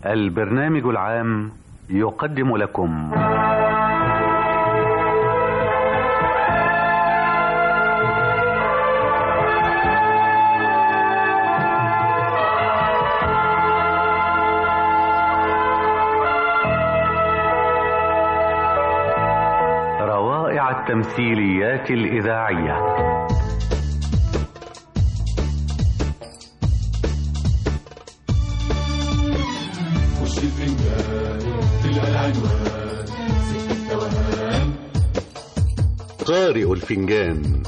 البرنامج العام يقدم لكم روائع التمثيليات الإذاعية. قارئ الفنجان.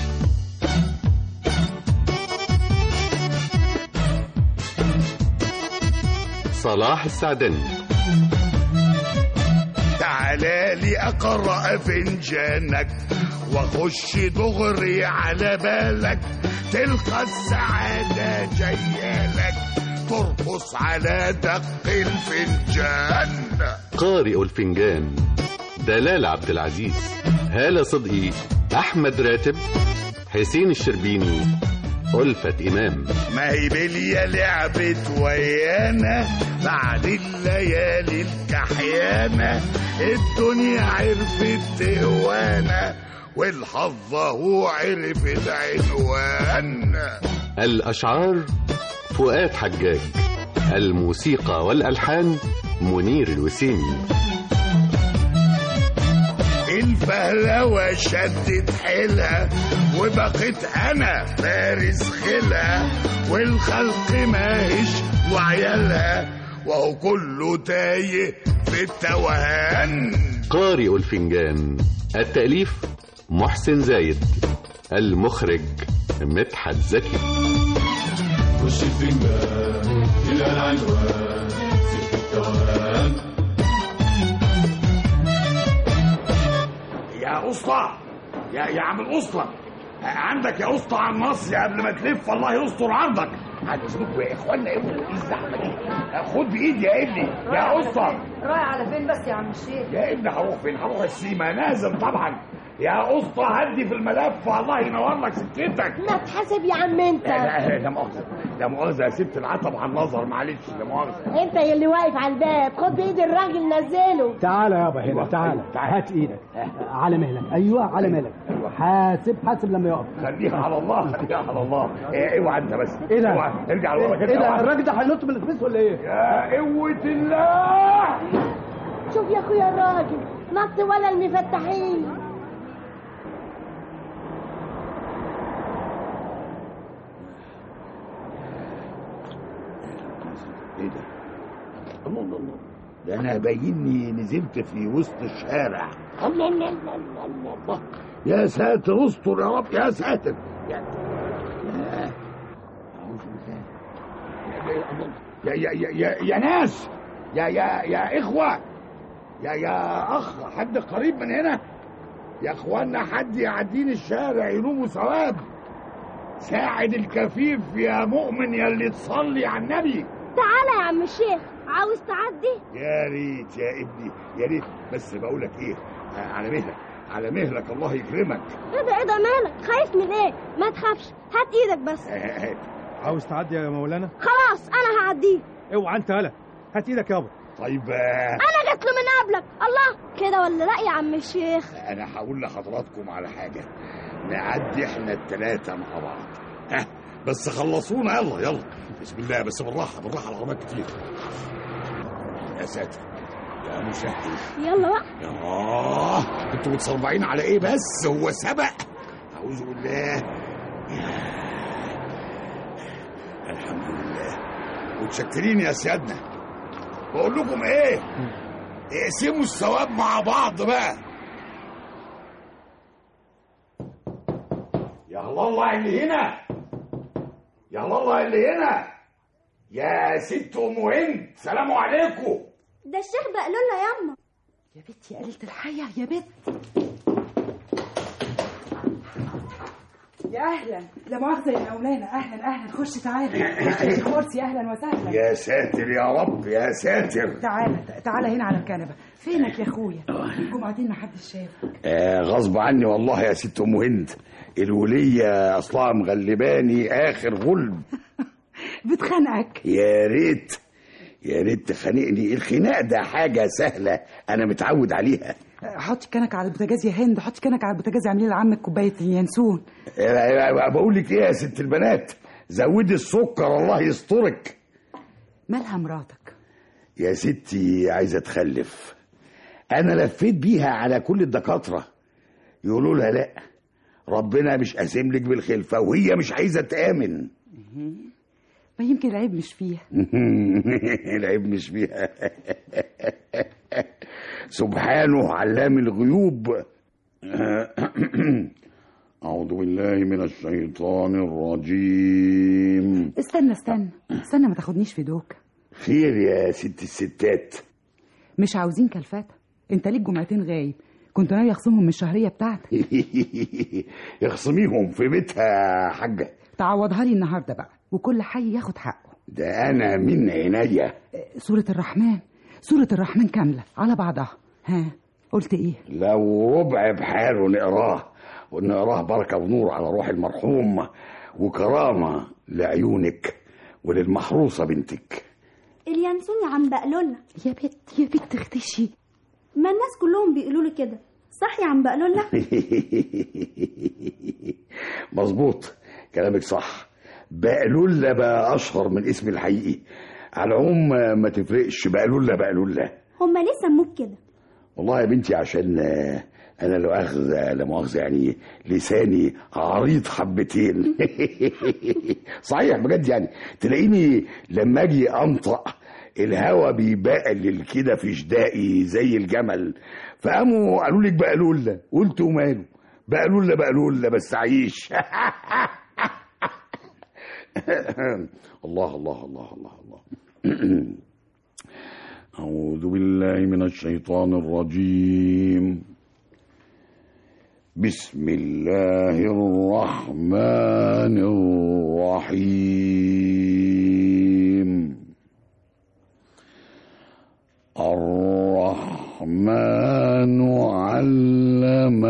صلاح السعدني. تعالى لي أقرأ فنجانك وأخش دغري على بالك، تلقى السعادة جايالك ترقص على دق الفنجان. قارئ الفنجان: دلال عبد العزيز، هالة صدقي، أحمد راتب، حسين الشربيني، ألفت إمام. ما هي بليا لعبت ويانا بعد الليالي الكحيانة، الدنيا عرفت تهوانا والحظ هو عرف العنوان. الأشعار: فؤاد حجاج، الموسيقى والألحان: منير الوسيمي. الفهلوة شدت حيلها وبقيت أنا فارس خيلها، والخلق ماهش وعيالها وهو كله تايه في التوهان. قارئ الفنجان. التأليف: محسن زايد، المخرج: مدحت زكي. وش الفنجان إلى العنوان في التوهان. يا أسطى، يا عم الأسطى، عندك يا أسطى على النص قبل ما تلف الله يستر عرضك. عاد اسمكوا يا إخوانا، ايه الزحمة دي؟ خد بإيدي يا ابني يا أسطى. رايح على فين بس يا عم الشيخ؟ يا ابني هروح فين؟ هروح السيما، نازل طبعا. يا أسطى هدي في الملف الله ينور لك سكتك. لا تحاسب يا عم انت. لا مؤاخذة، لا مؤاخذة يا ست العتب على النظر، معلش لا مؤاخذة. انت اللي واقف على الباب، خد بايد الراجل نزله. تعالى يابا هنا، تعالى هات ايدك على مهلك. ايوه على مهلك. حاسب لما يقف. خليها على الله، خليها على الله. اوعى انت بس. ايه ده؟ ارجع لورا كده. ايه ده؟ الراجل ده هينط من الاتوبيس ولا ايه؟ يا قوة الله. شوف يا اخويا الراجل نط ولا المفتحين. ايه ده؟ الله ده انا بايني نزلت في وسط الشارع. الله يا ساتر، استر يا رب يا ساتر. يا ناس، يا اخوه، يا اخ، حد قريب من هنا يا اخوانا، حد يعديني الشارع ينوم ثواب. ساعد الكفيف يا مؤمن يا اللي تصلي على النبي. تعالى يا عم الشيخ، عاوز تعدي؟ يا ريت يا ابني يا ريت، بس بقولك ايه، على مهلك الله يكرمك. ايه ده مالك؟ خايف من ايه؟ ما تخافش، هات ايدك بس. عاوز تعدي يا مولانا؟ خلاص انا هعديه. اوعى انت، هلا هات ايدك يابا. طيب انا جت له من قبلك. الله كده ولا لا يا عم الشيخ؟ انا هقول لحضراتكم على حاجه، نعدي احنا الثلاثه مع بعض. بس خلصونا. يلا بسم الله، بس بالراحه على العربيات كتير. يا ساتر يا مسهل. يلا بقى. انتوا متصربعين على ايه بس؟ هو سبق؟ اعوذ بالله. الحمد لله، متشكرين يا سيادنا. بقول لكم ايه، اقسموا الثواب مع بعض بقى. يا الله اللي هنا، يا الله اللي هنا، يا ست ام هند، سلام عليكم. ده الشيخ بقلولة ياما. يا بنت يا قليلة الحياة يا بنت. يا اهلا، لا مؤاخذة يا مولانا. اهلا خش تعالى. كرسي، اهلا وسهلا. يا ساتر يا رب يا ساتر. تعالى هنا على الكنبة. فينك يا اخويا؟ الجمعتين ما حدش شافك. غصب عني والله يا ست ام هند، الولية اصلها مغلباني اخر غلب. بتخنقك؟ يا ريت يا ريت تخانقني، الخناق ده حاجة سهلة أنا متعود عليها. حطي كنك على البوتاجاز يا هند، حطي كنك على البوتاجاز، اعملي لعمك كوبايه اليانسون. بقول لك ايه يا ست البنات، زودي السكر الله يسترك. مالها مراتك؟ يا ستي عايزه تخلف، انا لفيت بيها على كل الدكاتره يقولوا لها لا، ربنا مش قاسم لك بالخلفه، وهي مش عايزه تامن. ما يمكن العيب مش فيها. العيب مش فيها. سبحانه علام الغيوب. أعوذ بالله من الشيطان الرجيم. استنى ما تاخدنيش في دوك. خير يا ست الستات؟ مش عاوزين كلفات، انت ليك جمعتين غايب، كنت ناوي اخصمهم من الشهريه بتاعتك. يخصميهم في بيتها يا حاجه. تعوضها لي النهارده بقى، وكل حي ياخد حقه. ده انا من عينيا. سورة الرحمن كامله على بعضها. ها قلت ايه؟ لو ربع بحاله نقراه بركه ونور على روح المرحوم، وكرامه لعيونك وللمحروسه بنتك. اليانسون يا عم بقلولنا. يا بت اختشي. ما الناس كلهم بيقولوا لي كده، صح يا عم بقلولنا؟ مظبوط كلامك صح، بقلولة بقى اشهر من اسمي الحقيقي. على العموم ما تفرقش، بقلولة. هما ليه سموك كده؟ والله يا بنتي عشان انا لا مؤاخذة يعني لساني عريض حبتين. صحيح بجد، يعني تلاقيني لما اجي انطق الهوا بيبقلل كده في جدائي زي الجمل، فقاموا قالوا لك بقلولة، قلت وماله، بقلولة بس عيش. الله الله الله الله الله. أعوذ بالله من الشيطان الرجيم. بسم الله الرحمن الرحيم. الرحمن علم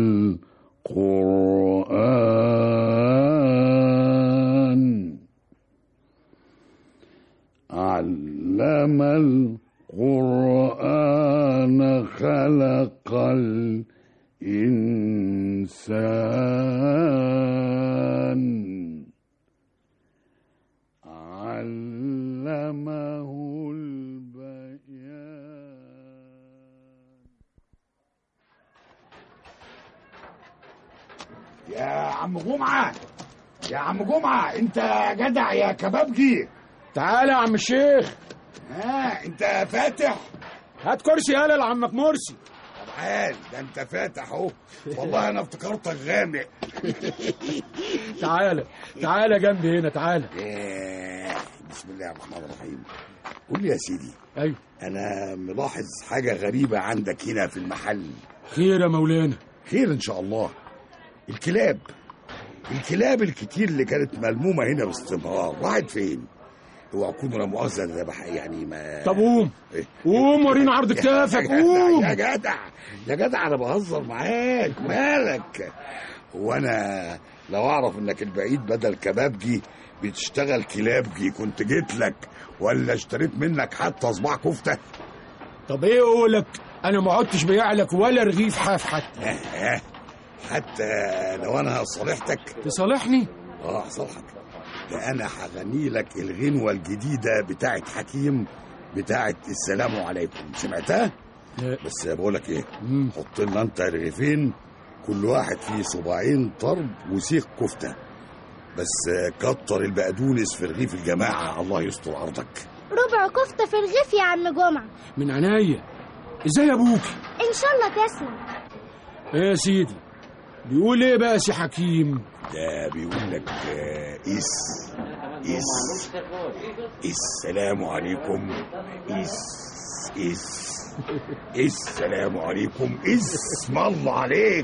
القرآن خلق الإنسان علمه البيان. يا عم جمعة انت جدع يا كبابجي. تعالى يا عم الشيخ. انت فاتح؟ هات كرسي يالا لعمك مرسي. طب عال، ده انت فاتح اهو، والله انا افتكرتك غامق. تعالى جنبي هنا، تعالى. بسم الله الرحمن الرحيم. قول لي يا سيدي. ايوه. انا ملاحظ حاجة غريبة عندك هنا في المحل. خير يا مولانا؟ خير ان شاء الله. الكلاب الكتير اللي كانت ملمومة هنا باستمرار راحت فين؟ اوعى تكونوا لا مؤاخذة ده يعني ما. طب قوم قوم ورينا عرض كتافك. قوم يا جدع انا بهزر معاك، مالك؟ وانا لو اعرف انك البعيد بدل كبابجي بتشتغل كلابجي كنت جيت لك، ولا اشتريت منك حتى صباع كفتة. طب ايه اقولك، انا ما عدتش بيع لك ولا رغيف حاف حتى لو انا صالحتك. تصالحني؟ صالحك. ده انا هغني لك الغنوة الجديدة بتاعت حكيم، بتاعت السلام عليكم، سمعتها؟ لا. بس بقولك ايه، حط لنا انت رغيفين كل واحد فيه صباعين طرب وسيخ كفتة، بس كتر البقدونس في رغيف الجماعة، الله يستر عرضك. ربع كفتة في رغيف يا عم جمعة. من عناية. ازاي يا ابوك؟ ان شاء الله تسلم. ايه يا سيدي، بيقول ايه بقى سي حكيم؟ ده بيقول لك السلام عليكم. السلام عليكم. اسم الله عليك.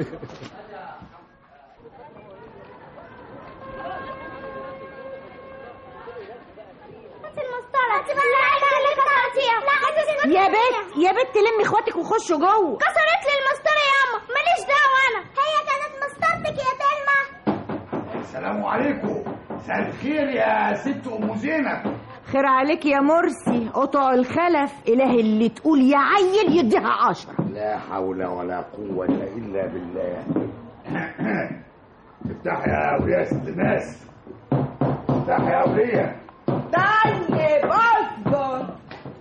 يا بت لمي اخواتك وخشوا جوه. كسرت لي المسطره ياما، ماليش دعوه انا، هي كانت مسطرتك يا تلمى. السلام عليكم. مساء الخير يا ست ام زينب. خير عليك يا مرسي، قطع الخلف. إله اللي تقول يا عيل يديها 10. لا حول ولا قوة إلا بالله. افتح يا أولياء يا ست الناس، افتح يا أولياء. طيب اصبر.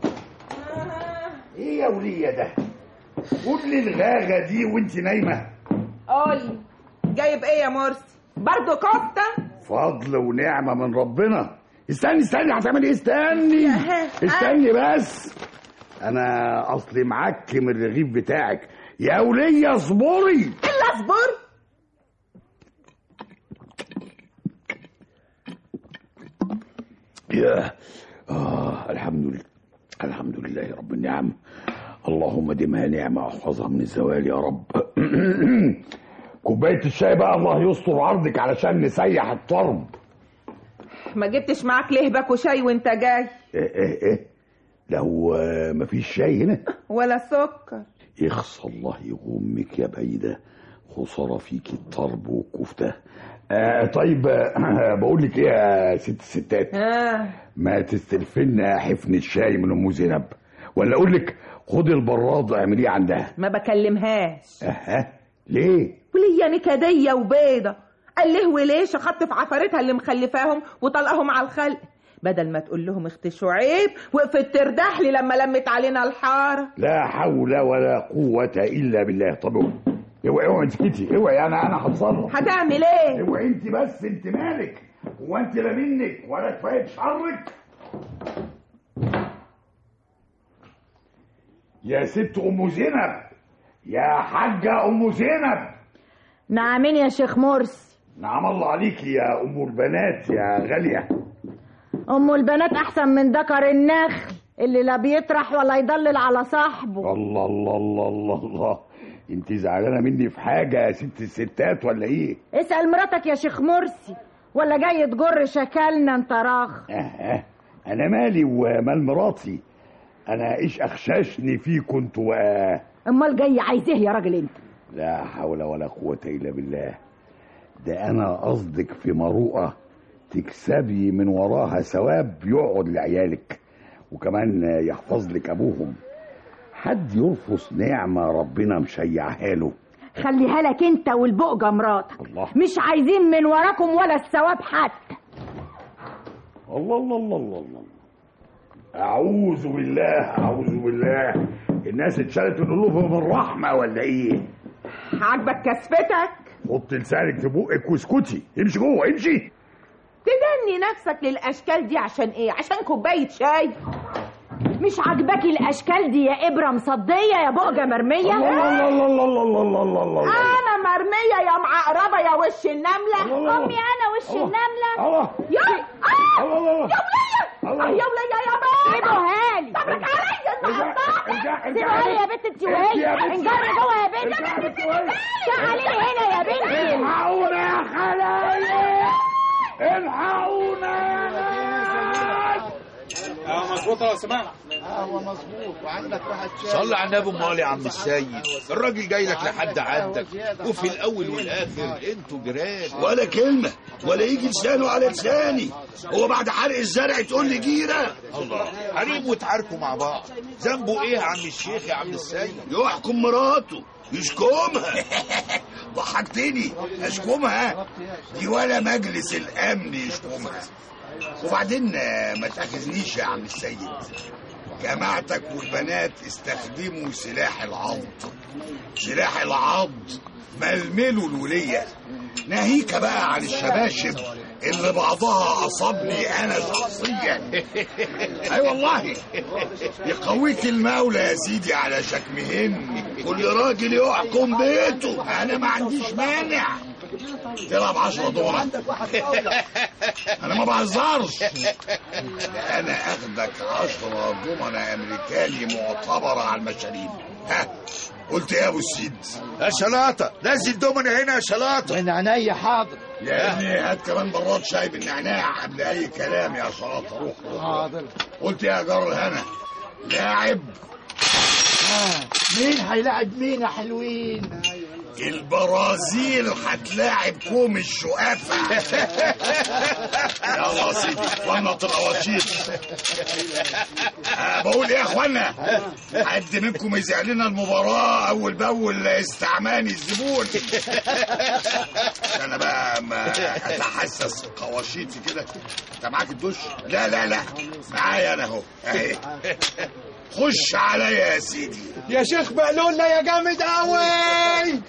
ايه يا ولية ده؟ كل الغاغة دي وانت نايمة؟ قولي جايب ايه يا مرسي؟ برضو كفتة؟ فضل ونعمة من ربنا. استني هتعمل ايه؟ استني بس. انا اصلي معكم الرغيف بتاعك يا ولية. اصبري. الا اصبر. يا الحمد لله رب النعم. اللهم دمها نعمة واحفظها من الزوال يا رب. كوباية الشاي بقى الله يستر عرضك علشان نسيح الطرب. ما جبتش معاك ليه باكو شاي وانت جاي؟ ايه لو مفيش شاي هنا ولا سكر؟ يخص الله يغمك يا بعيدة، خسارة فيكي الطرب والكفتة. طيب بقول لك ايه يا ست الستات، ما تستلفنا حفن الشاي من ام زينب، ولا اقول لك خدي البراد اعمليه عندها. ما بكلمهاش. ليه؟ وليا نكديه وبيضه. قال له وليش اخدت في عفارتها اللي مخلفاهم وطلقهم على الخلق، بدل ما تقول لهم اخت شعيب وقفت تردح لي لما لمت علينا الحاره. لا حول ولا قوه الا بالله. طب اوعي انت اوعي، انا هتصرف. هتعمل ايه؟ اوعي انت بس. انت مالك؟ هو انت لا منك ولا كفايه شرك يا ست ام زينب؟ يا حاجه ام زينب. نعمين يا شيخ مرسي. نعم الله عليكي يا ام البنات يا غاليه. ام البنات احسن من دكر النخل اللي لا بيطرح ولا يضلل على صاحبه. الله الله الله الله الله. انت زعلانه مني في حاجه يا ست الستات ولا ايه؟ اسال مراتك يا شيخ مرسي، ولا جاي تجر شكلنا انت راخ؟ انا مالي ومال مراتي؟ انا ايش اخشاشني فيكم انتوا؟ امال جاي عايز ايه يا راجل انت؟ لا حول ولا قوه الا بالله. ده انا قصدك في مروءه تكسبي من وراها ثواب يقعد لعيالك، وكمان يحفظ لك ابوهم. حد يرفض نعمه ربنا مشيعها له؟ خليها لك انت والبقجه مراتك. الله. مش عايزين من وراكم ولا الثواب حتى. الله الله الله الله الله. اعوذ بالله. الناس اتشالت من قلوبهم الرحمه ولا ايه؟ عاجبك كسفتك؟ حط لسانك في بقك واسكتي. امشي جوه امشي. تدني نفسك للاشكال دي عشان ايه؟ عشان كوبايه شاي؟ مش عاجباكي الاشكال دي يا ابره مصديه يا بقجه مرميه؟ الله الله الله الله الله الله الله. انا مرميه يا معقربه يا وش النمله؟ امي انا وش النمله. يا يا وليه يا بابا سيبوها لي. طب عليا سيبوها لي يا بنت انت وهي انجر جوه يا بنت. تعالي لي هنا يا بنتي. الحقونا يا خلايا، الحقونا يا ناس. مظبوط يا سماح. مظبوط. وعندك واحد شاي. صلي على النبي. امال يا عم السيد، الراجل جاي لك لحد عندك، وفي الاول والاخر انتوا جيران. ولا كلمه ولا يجي لسانه على لساني. هو بعد حرق الزرع تقول لي جيره؟ الله، حريم وتعاركوا مع بعض. ذنبه ايه يا عم الشيخ يا عم السيد؟ يحكم مراته يشكمها. ضحكتني. اشكمها دي ولا مجلس الامن يشكمها. وبعدين ما تاخذنيش يا عم السيد، جماعتك والبنات استخدموا سلاح العض ململوا الولية. ناهيك بقى عن الشباشب اللي بعضها أصابني أنا شخصيا. أي والله يقويك المولى يا سيدي على شكمهن. كل راجل يحكم بيته، أنا ما عنديش مانع. تلعب 10 دولار. أنا ما بهزرش. أنا أخدك 10 ضمنة أمريكاني معتبرة على المشاريب. قلت ايه يا ابو السيد؟ يا شلاطه نزل دومنا هنا يا شلاطه. من عينيا حاضر يا ابني. هات كمان براد شاي بالنعناع قبل اي كلام يا شلاطه. روح حاضر. قلت يا جار الهنا لاعب. مين هيلاعب مين يا حلوين؟ البرازيل هتلاعب كوم الشقافة. يلا يا سيدي فنط القواشيط. بقول ايه يا اخوانا، حد منكم يذيع لنا المباراة اول باول استعماني الزبون. انا بقى ما اتحسس قواشيطي كده. انت معاك الدش؟ لا لا لا معايا انا اهو. خش عليا يا سيدي. يا شيخ بقلولنا يا جامد قوي.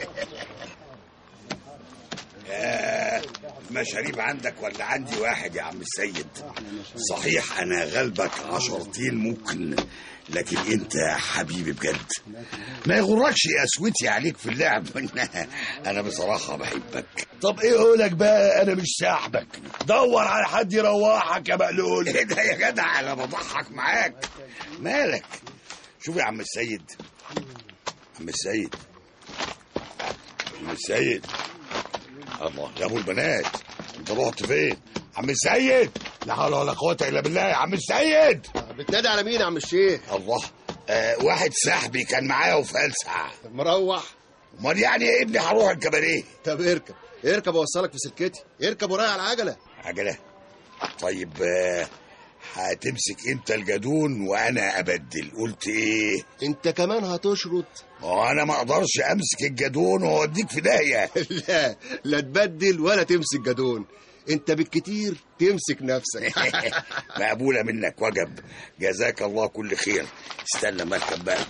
مشاريب عندك ولا عندي واحد يا عم السيد؟ صحيح انا غلبك 10 ممكن، لكن انت حبيبي بجد. ما يغركش قسوتي عليك في اللعب. انا بصراحة بحبك. طب ايه اقولك بقى، انا مش ساحبك. دور على حد يروحك يا بقلول. ايه ده يا جدع، انا بضحك معاك. مالك؟ شوف يا عم السيد، عم السيد، عم السيد. الله يا ابو البنات، انت رحت فين؟ عم السيد، لا حول ولا قوة الا بالله. يا عم السيد بتنادي على مين يا عم الشيخ؟ الله، واحد صاحبي كان معايا وفلسع. مروح؟ امال يعني يا ابني هروح الكباريه. طب اركب اركب اوصلك في سكتي. اركب ورايا على العجله. عجله؟ طيب هتمسك انت الجدون وانا ابدل. قلت ايه؟ انت كمان هتشرط؟ انا ما اقدرش امسك الجدون واوديك في داهيه. لا لا تبدل ولا تمسك جدون، انت بالكتير تمسك نفسك. مقبوله منك وجب، جزاك الله كل خير. استنى ما اركب بقى.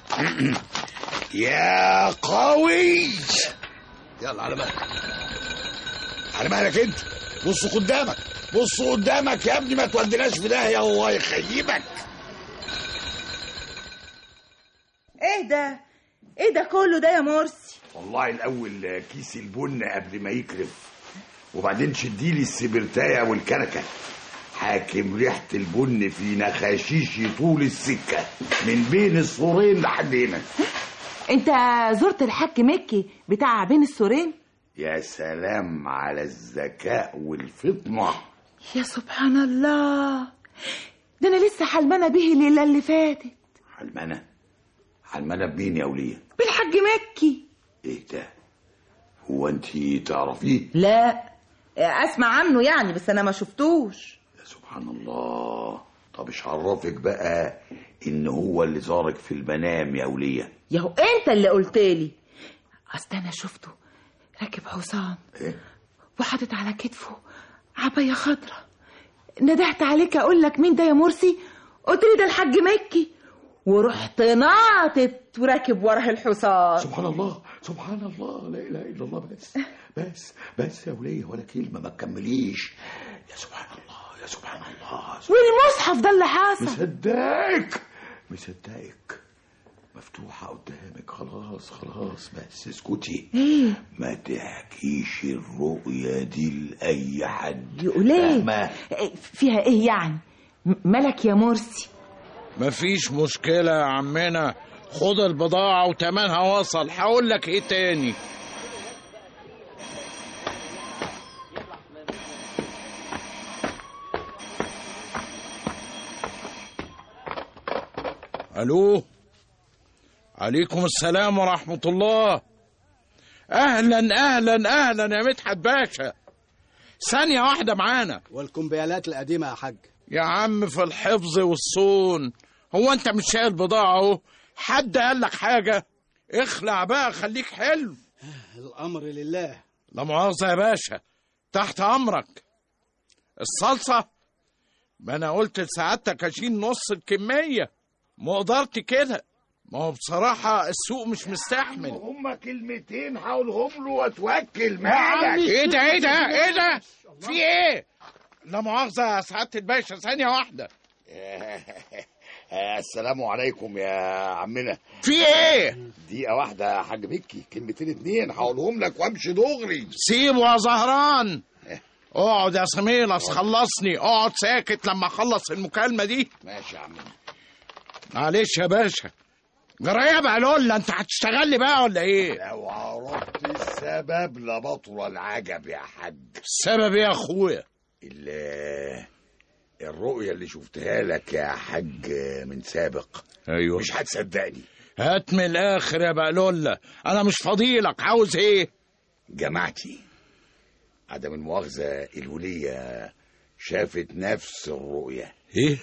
يا قوي، يلا على مهلك، على مهلك. انت بص قدامك، بص قدامك يا ابني، ما توديناش في داهيه الله يخيبك. ايه ده؟ ايه ده كله ده يا مرسي؟ والله الاول كيس البن قبل ما يكرف، وبعدين شديلي السبرتايه والكنكه. حاكم ريحه البن في نخاشيشي طول السكه من بين السورين لحد هنا. انت زرت الحاج مكي بتاع بين السورين؟ يا سلام على الذكاء والفطنه. يا سبحان الله، ده انا لسه حلمانه به الليله اللي فاتت. حلمانه؟ حلمانه بمين يا وليه؟ بالحاج مكي. ايه ده؟ هو انتي تعرفيه؟ لا اسمع عنه يعني، بس انا ما شفتوش. يا سبحان الله. طب ايش عرفك بقى ان هو اللي زارك في المنام يا وليه؟ ياهو انت اللي قلتلي. اصل انا شفته راكب حصان. ايه؟ وحاطط على كتفه عبايه خضراء. ندهت عليك اقول لك مين ده يا مرسي، قلت لي ده الحاج مكي، ورحت ناطط وراكب وراه الحصان. سبحان الله سبحان الله، لا اله الا الله. بس يا وليه ولا كلمه، ما تكمليش. يا سبحان الله يا سبحان الله. والمصحف ده اللي حصل. مصدقك مفتوحه قدامك. خلاص بس اسكتي. ايه؟ ما تحكيش الرؤيا دي لاي حد. يقول ايه؟ فيها ايه يعني؟ مالك يا مرسي؟ مفيش مشكلة يا عمنا، خد البضاعة وتمنها وصل. هقول لك ايه تاني؟ الو، عليكم السلام ورحمة الله. اهلا اهلا اهلا يا مدحت باشا، ثانية واحدة معانا. والكمبيالات القديمة يا حاج. يا عم في الحفظ والصون، هو انت مش شايل بضاعة اهو؟ حد قال لك حاجة؟ اخلع بقى خليك حلو. الامر لله. لا مؤاخذة يا باشا، تحت امرك. الصلصة، ما انا قلت لسعادتك اشيل نص الكمية، مقدرتي كده. ما هو بصراحة السوق مش مستحمل. هما كلمتين هقولهم له واتوكل. مالك؟ ايه ده في ايه؟ لا مؤاخذة يا سعادة الباشا، ثانية واحدة. السلام عليكم يا عمنا. في ايه؟ دقيقة واحدة يا حاج مكي، كلمتين اتنين هقولهم لك وامشي دغري. سيبه يا زهران. اقعد يا سميلس خلصني، اقعد ساكت لما اخلص المكالمة دي. ماشي يا عمنا. معلش يا باشا. جرايه بقى لولا، انت هتشتغل لي بقى ولا ايه؟ لو عرفت السبب لبطل العجب يا حاج. السبب ايه يا اخويا؟ الرؤية اللي شفتها لك يا حاج من سابق. ايوه. مش هتصدقني. هات من الاخر يا بقلولة، انا مش فاضيلك. عاوز ايه؟ جماعتي، عدم المؤاخذة الولية شافت نفس الرؤية. ايه؟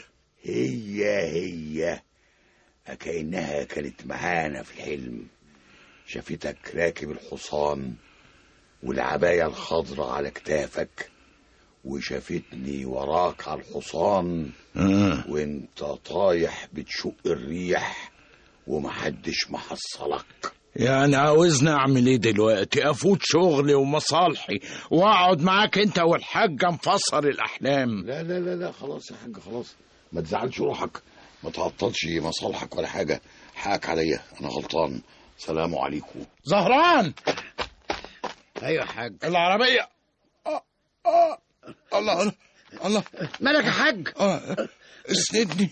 هي كأنها كانت معانا في الحلم. شافتك راكب الحصان والعباية الخضراء على كتافك، وشافتني وراك على الحصان وانت طايح بتشق الريح ومحدش محصلك. يعني عاوزني اعمل ايه دلوقتي؟ افوت شغلي ومصالحي واقعد معاك انت والحاجة مفسر الاحلام؟ لا لا لا لا، خلاص يا حاج، خلاص، ما تزعلش روحك، ما تعطلش مصالحك ولا حاجة. حقك عليا، انا غلطان. سلام عليكم. زهران. ايوه يا حاج. العربية. الله الله، مالك يا حاج؟ اسندني.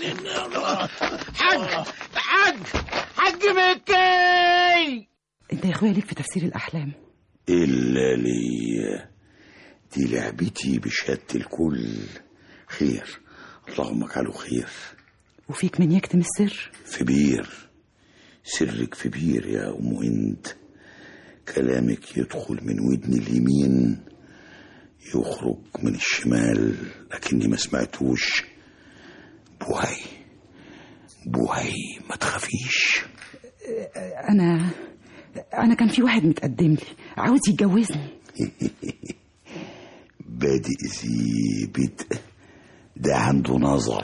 حاج مكي. انت يا اخويا ليك في تفسير الاحلام؟ الا لي، دي لعبتي بشهادة الكل. خير، اللهم اجعله خير. وفيك من يكتم السر؟ في بير، سرك في بير يا ام هند. كلامك يدخل من ودن اليمين يخرج من الشمال، لكني ما سمعتوش. بوهي ما تخافيش. انا كان في واحد متقدم لي عاوز يتجوزني. بادئ ذي بدء، ده عنده نظر.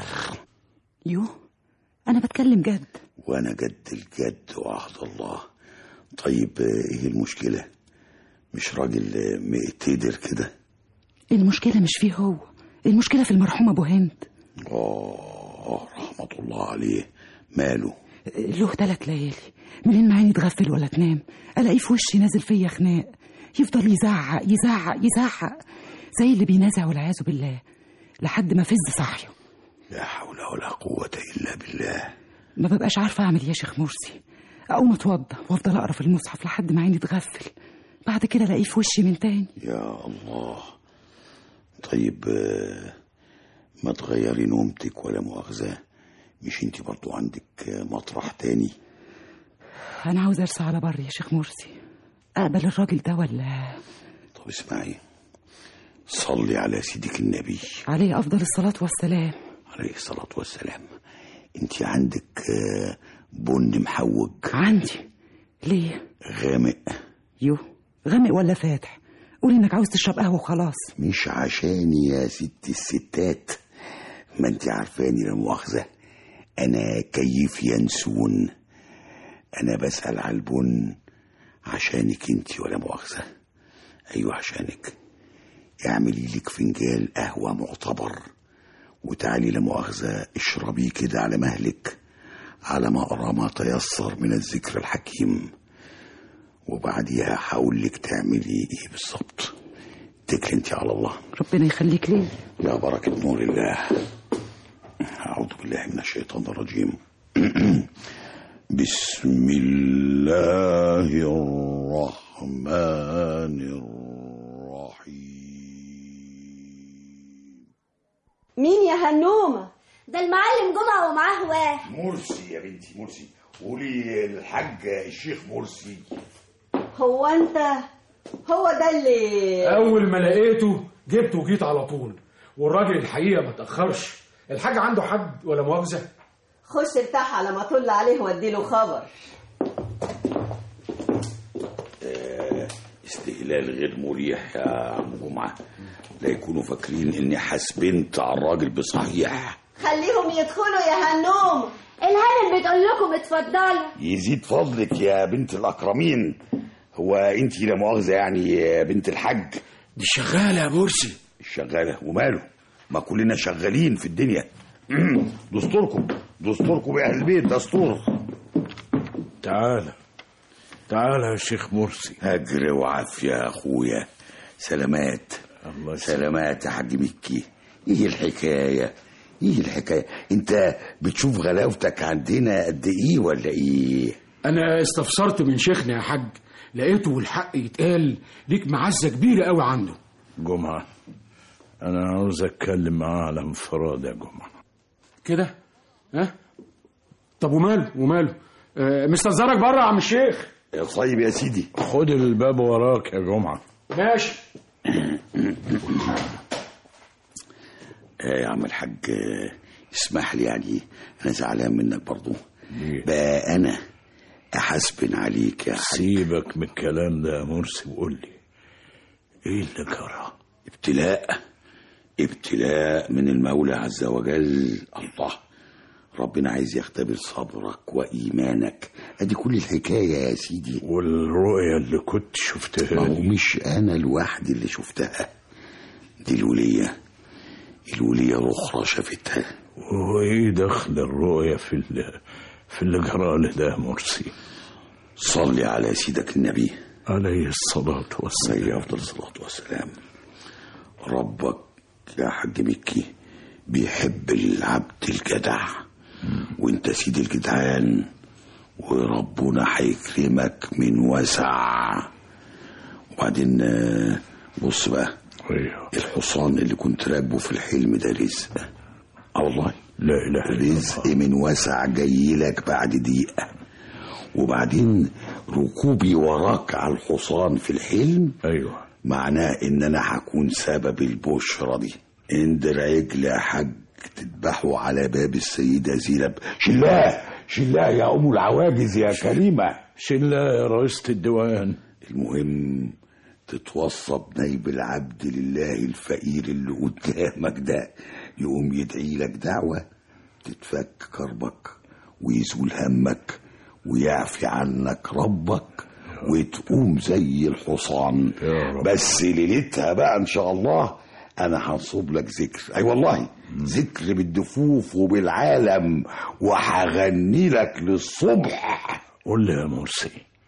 انا بتكلم جد. وانا جد الجد وعهد الله. طيب ايه المشكلة؟ مش راجل مقتدر كده؟ المشكلة مش فيه هو، المشكلة في المرحوم ابو هند. رحمة الله عليه. ماله؟ له 3 ليالي منين ما عيني تغفل ولا تنام الاقيه في وشي نازل فيا خناق، يفضل يزعق يزعق يزعق زي اللي بينازع والعياذ بالله لحد ما فز صحيه. لا حول ولا قوة إلا بالله. ما ببقاش عارفة أعمل إيه يا شيخ مرسي. أقوم أتوضى وأفضل أقرأ في المصحف لحد ما عيني تغفل، بعد كده ألاقيه في وشي من تاني. يا الله. طيب ما تغيري نومتك ولا مؤاخذة؟ مش انت برضو عندك مطرح تاني؟ أنا عاوز أرسى على بر يا شيخ مرسي. أقبل الراجل ده ولا؟ طب اسمعي، صلي على سيدك النبي عليه أفضل الصلاة والسلام. عليه الصلاة والسلام. انت عندك بن محوج؟ عندي. ليه؟ غامق. غامق ولا فاتح؟ قولي انك عاوز تشرب قهوة وخلاص. مش عشاني يا ست الستات، ما انت عارفاني لا مؤاخذة، انا كيف ينسون. انا بسأل على البن عشانك انت ولا مؤاخذة. ايوه عشانك. اعملي لك فنجان قهوة معتبر وتعالي لا مؤاخذة اشربي كده على مهلك، على ما أرى ما تيسر من الذكر الحكيم، وبعديها هقول لك تعملي ايه بالظبط. اتكلي انت على الله. ربنا يخليك لي. يا بركة نور الله. أعوذ بالله من الشيطان الرجيم. بسم الله الرحمن الرحيم. مين يا هنومة؟ ده المعلم جمعة ومعاه واحد. مرسي يا بنتي، مرسي. قولي الحاج الشيخ مرسي. هو ده اللي اول ما لقيته جبته وجيت على طول، والراجل الحقيقه ما تاخرش. الحاج عنده حد ولا مؤاخذه؟ خش ارتاح على ما اطل عليه واديله خبر. استهلال غير مريح يا عم جمعة، لا يكونوا فاكرين اني حسبنت على الراجل بصحيح. خليهم يدخلوا يا هنوم. الهانم بتقول لكم اتفضلوا. يزيد فضلك يا بنت الأكرمين. هو انت لا مؤاخذة يعني يا بنت الحاج؟ دي شغالة يا مرسي. الشغالة وماله، ما كلنا شغالين في الدنيا. دستوركم يا أهل البيت دستور. تعال يا شيخ مرسي. هجر وعافية يا أخويا. سلامات. الله سلامات يا حاج مكي. ايه الحكاية؟ انت بتشوف غلاوتك عندنا قد ايه ولا ايه؟ انا استفسرت من شيخنا يا حاج، لقيته والحق يتقال ليك معزة كبيرة قوي عنده. جمعة، انا عاوز اتكلم معاه على انفراد يا جمعة. كده؟ ها؟ طب وماله؟ مستنظرك بره يا عم الشيخ. طيب يا سيدي، خد الباب وراك يا جمعة. ماشي. يا عم الحاج، اسمح لي، يعني انا زعلان منك برضو. بقى انا احاسبن عليك يا حاج. سيبك من الكلام ده يا مرسي وقول لي ايه اللي جرى؟ ابتلاء من المولى عز وجل. الله، ربنا عايز يختبر صبرك وإيمانك. ادي كل الحكاية يا سيدي. والرؤية اللي كنت شفتها ما هو مش انا لوحدي اللي شفتها، دي الولية الأخرى شافتها. وايه دخل الرؤية في اللي جرى ده يا مرسي؟ صلي على سيدك النبي عليه الصلاة والسلام. عليه أفضل الصلاة والسلام. ربك يا حاج مكي بيحب العبد الجدع، وانت سيد الجدعان، وربنا هيكرمك من وسع. وبعدين بص بقى، الحصان اللي كنت راكبه في الحلم ده رزق. والله لا اله الا الله، رزق من وسع جاي لك بعد دقيقة. وبعدين ركوبي وراك على الحصان في الحلم، ايوه، معناه ان انا هكون سبب البشرة دي. اندر عجل يا حاج تذبحه على باب السيدة زينب. شلاه يا ام العواجز يا كريمة، شلاه يا رئيسة الديوان. المهم تتوصى بنيب العبد لله الفقير اللي قدامك ده، يقوم يدعي لك دعوة تتفك كربك ويزول همك ويعفي عنك ربك وتقوم زي الحصان. بس ليلتها بقى ان شاء الله انا هنصب لك ذكر، اي والله ذكر بالدفوف وبالعالم، وهغني لك للصبح. قول لي يا مرسي،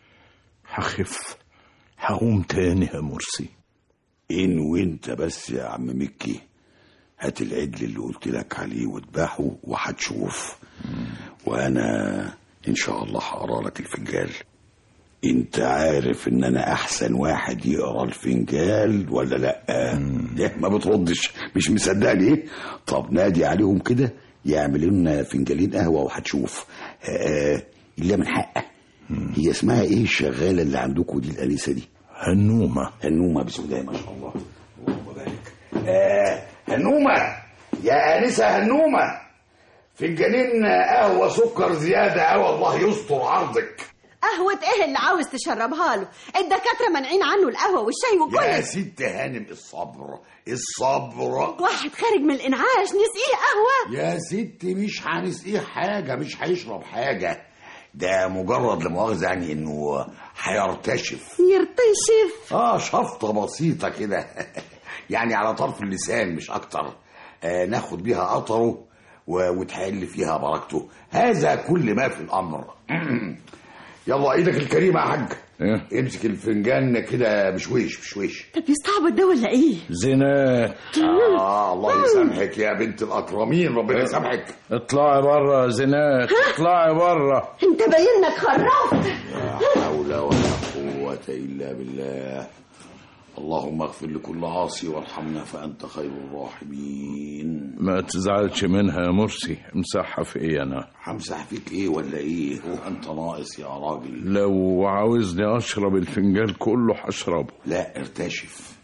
هخف هقوم تاني يا مرسي؟ ان وانت بس يا عم مكي هات العجل اللي قلت لك عليه واذبحه وهتشوف. وانا ان شاء الله هقرا لك الفنجال. انت عارف ان انا احسن واحد يقرا الفنجال ولا لا؟ ما بتردش، مش مصدقني ايه؟ طب نادي عليهم كده يعملوا لنا فنجالين قهوه وهتشوف. الا من حقه. هي اسمها ايه الشغاله اللي عندكم دي، الانسه دي؟ هنومه بسوداء ما شاء الله، اللهم بارك. هنومه يا انسه هنومه، فنجانين قهوه سكر زياده، والله يستر عرضك. قهوة ايه اللي عاوز تشربها له؟ الدكاترة مانعين عنه القهوة والشاي وكل. يا ست هانم الصبر. واحد خارج من الانعاش نسقيه قهوة؟ يا ست مش هنسقيه حاجة، مش هيشرب حاجة، ده مجرد لمؤاخذة يعني انه هيرتشف. شفطة بسيطة كده يعني على طرف اللسان مش اكتر. ناخد بيها قطره وتحل فيها بركته. هذا كل ما في الامر. يلا ايدك الكريمه يا حاج. امسك الفنجان كده بشويش. طب يستعبط ده ولا ايه؟ زينات. الله يسامحك يا بنت الاكرمين، ربنا يسامحك. اطلعي بره زينات، اطلعي بره. انت باين انك خرفت. لا حول ولا قوه الا بالله. اللهم اغفر لكل عاصي وارحمنا فأنت خير الراحمين. ما تزعلش منها يا مرسي، امسحها في ايه؟ انا همسح فيك ايه ولا ايه؟ هو انت ناقص يا راجل؟ لو عاوزني اشرب الفنجان كله هشربه. لا ارتشف.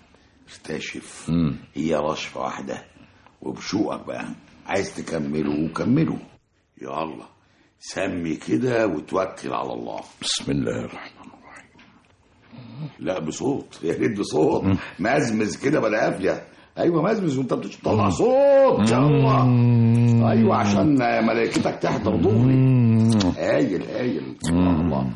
هي رشفة واحدة وبشوقك بقى، عايز تكمله وكمله. يلا سمي كده وتوكل على الله. بسم الله الرحمن الرحيم. لا بصوت، يا ريت بصوت. مزمز كده بلا قافيه. ايوه مزمز وانت بتطلع صوت. يلا ايوه عشان ملائكتك تحضر ظهري. هايل سبحان الله.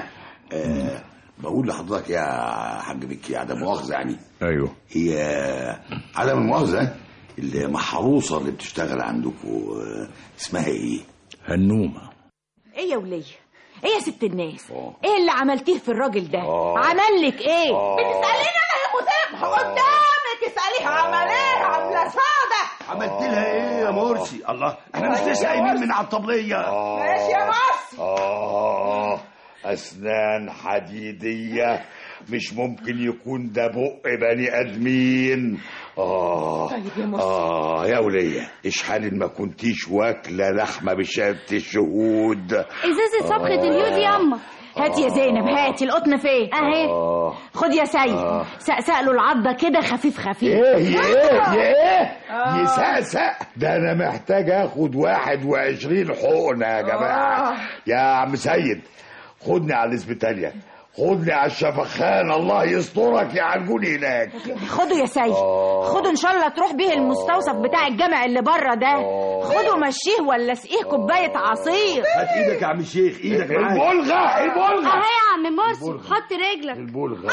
بقول لحضرتك يا حاج بكي عدم مؤاخذه يعني. ايوه هي عدم المؤاخذه المحروسه اللي بتشتغل عندكم اسمها ايه؟ هنومه. ايه يا وليه؟ ايه يا ست الناس؟ ايه اللي عملتيه في الراجل ده؟ عمل لك ايه؟ بتسأليني انا يا مسامح قدامك، اسأليها عمل ايه؟ عامله ساده. عملت لها ايه يا مرسي؟ الله احنا مش لسه قايمين من على الطبليه. ماشي يا مرسي. أسنان حديدية مش ممكن يكون ده بق بني ادمين. طيب يا مرسي. يا وليه اشحال ما كنتيش واكله لحمه بشهاده الشهود. ازازه صبغه اليود ياما. هاتي يا زينب، هاتي القطن فين اهي. خد يا سيد. سقسق له العضه كده خفيف خفيف. ايه يسقسق ده؟ انا محتاج اخد 21 حقنه يا جماعه. يا عم سيد خدني على الاسبيتاليا، خدني على الشفخان، الله يسترك يعالجوني هناك. خده يا سيد، خده ان شاء الله تروح بيه المستوصف بتاع الجامع اللي بره ده. خده مشيه ولا اسقيه كوبايه عصير. هات ايدك يا عم الشيخ، ايدك معاك. البلغه اهي يا عم مرسي، حط رجلك. البلغه.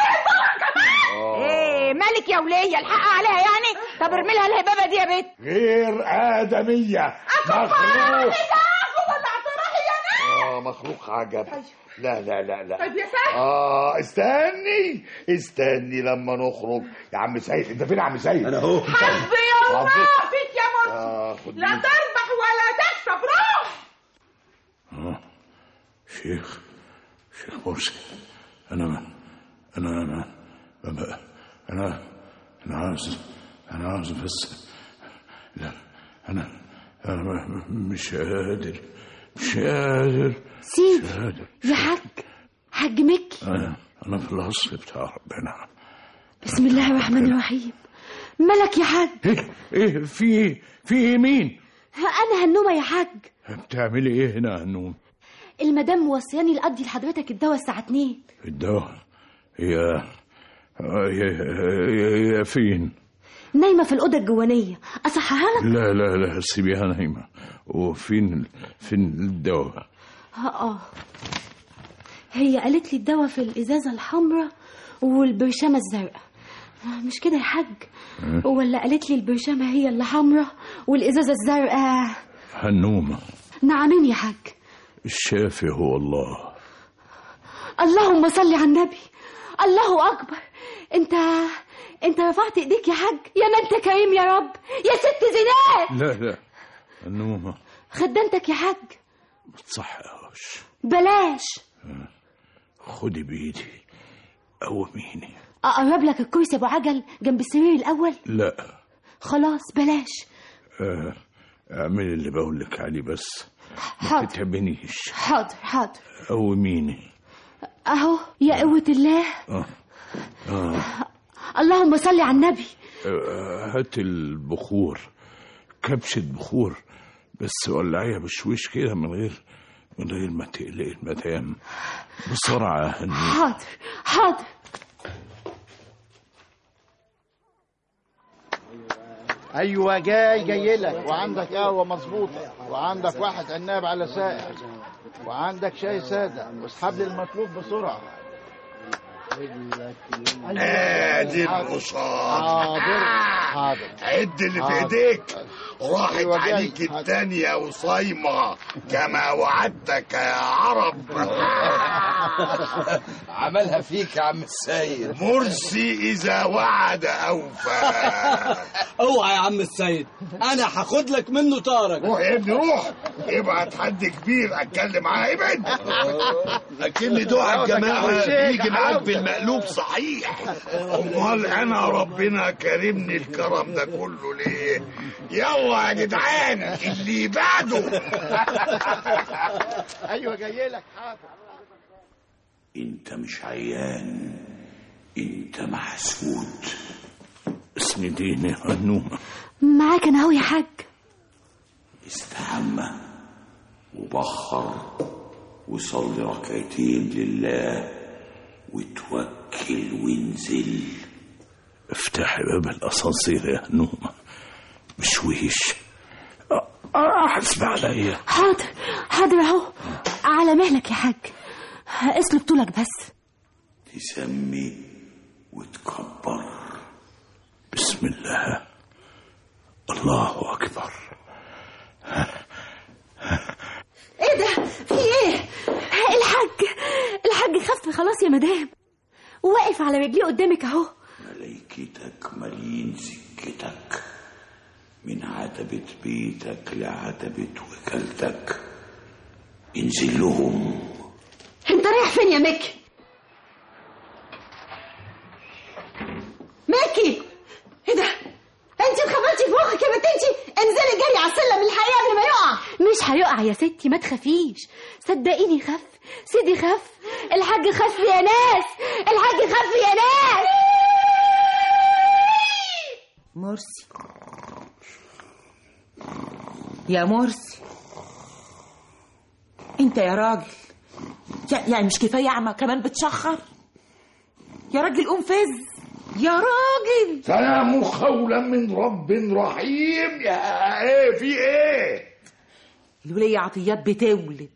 ايه مالك يا وليه؟ الحق عليها يعني؟ طب ارمي لها الهبابه دي يا بنت. غير ادميه، مخلوق. مخلوق عجب. لا لا لا لا. طيب يا سيد. استني لما نخرج. يا عم سيد انت فين يا عم سيد؟ انا اهو. حسبي الله فيك يا مرسي. لا تربح ولا تكسب، روح. شيخ مرسي، أنا عاوز بس. لا أنا مش قادر. سيدي يا حاج مكي. أنا في العصر بتاع ربنا. بسم الله الرحمن الرحيم. مالك يا حاج؟ إيه في مين؟ أنا هنومة يا حاج. بتعملي إيه هنا هنوم؟ المدام موصياني لأدي لحضرتك الدواء الساعة 2. الدواء؟ هي فين؟ نايمة في الأوضة الجوانية، أصحها لك؟ لا سيبيها نايمة. وفين الدواء؟ هي قالت لي الدواء في الإزازة الحمراء والبرشامة الزرقاء، مش كده يا حاج؟ ولا قالت لي البرشامة هي اللي حمراء والإزازة الزرقاء؟ هنومة. نعمين يا حاج. الشافي هو الله. اللهم صل على النبي. الله أكبر. انت رفعت ايديك يا حاج. يا ما انت كريم يا رب يا ست زينات. لا النومة خدمتك يا حاج. متصحيش. بلاش. خدي بإيدي قوميني. اقرب لك الكرسي ابو عجل جنب السرير الاول؟ لا خلاص بلاش. اعملي اللي بقولك عليه بس. حاضر. ما تتعبنيش. حاضر. قوميني اهو يا قوة الله. اللهم صل على النبي. هات البخور، كبشة بخور بس ولعيها بشويش كده من غير ما تقلق المدام بسرعة. حاضر. ايوه جاي لك. وعندك قهوه مظبوطه، وعندك واحد عناب على سائع، وعندك شاي ساده، واسحب لي المطلوب بسرعه. ادي الرصاص. حاضر. عد اللي في ايديك. راحت عليك التانية وصايمة كما وعدتك يا عرب. عملها فيك يا عم السيد. مرسي إذا وعد أوفى. اوعى يا عم السيد، أنا هاخد لك منه طارق. روح يا ابني روح، ابعت حد كبير أتكلم معاه. ابعد. أكن دعاء الجماعة يجي معاك بالمقلوب صحيح. أمال أنا ربنا كرمني الكرم ده كله ليه؟ يلا يا جدعان اللي بعده. ايوه جاي لك. حاضر. انت مش عيان، انت محسود. اسنديني يا هنومة. معاك انا اهو يا حاج. استحمى وبخر وصلي ركعتين لله وتوكل وانزل. افتحي باب الاسانسير يا هنومة بشويش. حسب عليا. حاضر اهو على مهلك يا حاج. اسلب طولك بس. تسمي وتكبر. بسم الله. الله اكبر. ايه ده؟ في ايه؟ الحاج خف خلاص يا مدام، وواقف على رجليه قدامك اهو. ملايكتك مالين سكتك من عتبة بيتك لعتبة وكالتك. انزل لهم. انت رايح فين يا مكي؟ يا ستي ما تخافيش، صدقيني خف، سيدي خف، الحاج خف يا ناس، الحاج خف يا ناس. مرسي يا مرسي، انت يا راجل يعني مش كفايه اعمى كمان بتشخر؟ يا راجل قوم فز يا راجل. سلام قولا من رب رحيم. يا ايه في ايه؟ الولية عطيات بتولد.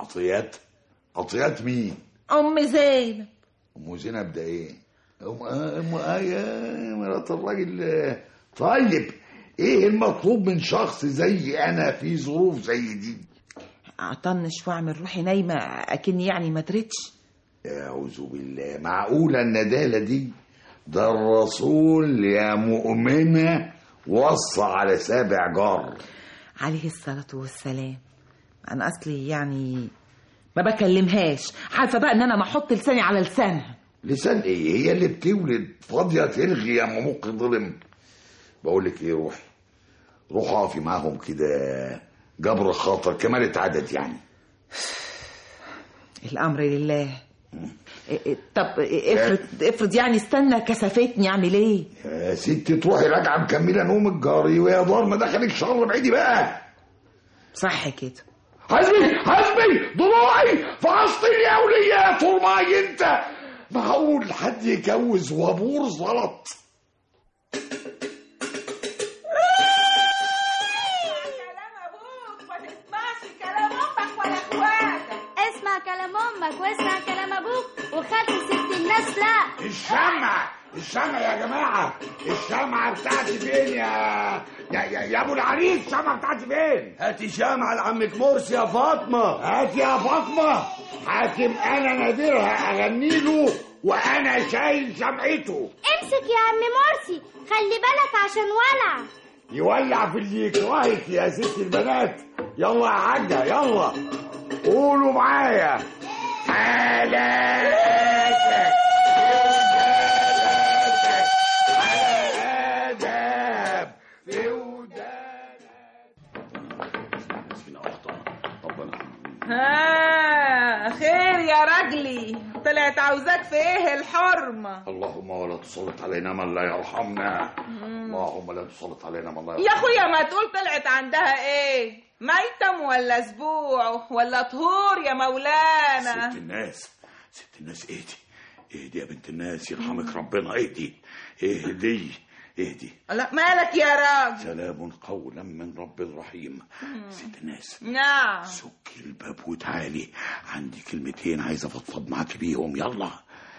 عطيات مين؟ ام زينب. ام زينب ده ايه؟ ام ايه مرات الراجل. طيب ايه المطلوب من شخص زي انا في ظروف زي دي؟ اطنش واعمل روحي نايمه اكني يعني ما درتش. اعوذ بالله، معقوله الندالة دي؟ ده الرسول يا مؤمنه وصى على 7 جار عليه الصلاه والسلام. انا اصلي يعني ما بكلمهاش، عارفه بقى ان انا ما احط لساني على لسانها. لسان ايه؟ هي اللي بتولد فاضيه ترغي يا ممق ظلم. بقول لك ايه، روحي اقفي معاهم كده جبر خاطر كمالة عدد يعني. الامر لله. طب افرض يعني استنى كسفتني اعمل ايه؟ يا ستي تروحي راجعه مكمله نوم الجاري ويا دار ما دخلك شر بعيدي بقى. صح كده. حسبي ضلوعي فعصتني يا وليه طول ما انت. معقول حد يجوز وابور زلط؟ اسمع كلام امك واسمع كلام ابوك وخلي ست الناس. لا الشمعة يا جماعة، الشمعة بتاعتي فين يا ابو العريس؟ الشمعة بتاعتي فين؟ هاتي شمعة لعمك مرسي يا فاطمة. هات يا فاطمة. حاكم انا نادرها اغني له وانا شايل شمعته. امسك يا عم مرسي، خلي بالك عشان ولع. يولع في اللي يكرهك يا ست البنات. يلا يا حاجة يلا قولوا معايا. حالاتك آداب في ودانك. خير يا رجلي، طلعت عاوزاك في ايه الحرمة؟ اللهم ولا تسلط علينا من لا يرحمنا. اللهم لا تسلط علينا من لا يرحمنا. يا اخويا ما تقول طلعت عندها ايه؟ ميتم ولا اسبوع ولا طهور يا مولانا؟ ست الناس اهدي يا بنت الناس يرحمك ربنا. اهدي لا مالك يا راجل؟ سلام قولا من رب رحيم. ست الناس نعم. سكي الباب وتعالي، عندي كلمتين عايز افضفض معاك بيهم. يلا.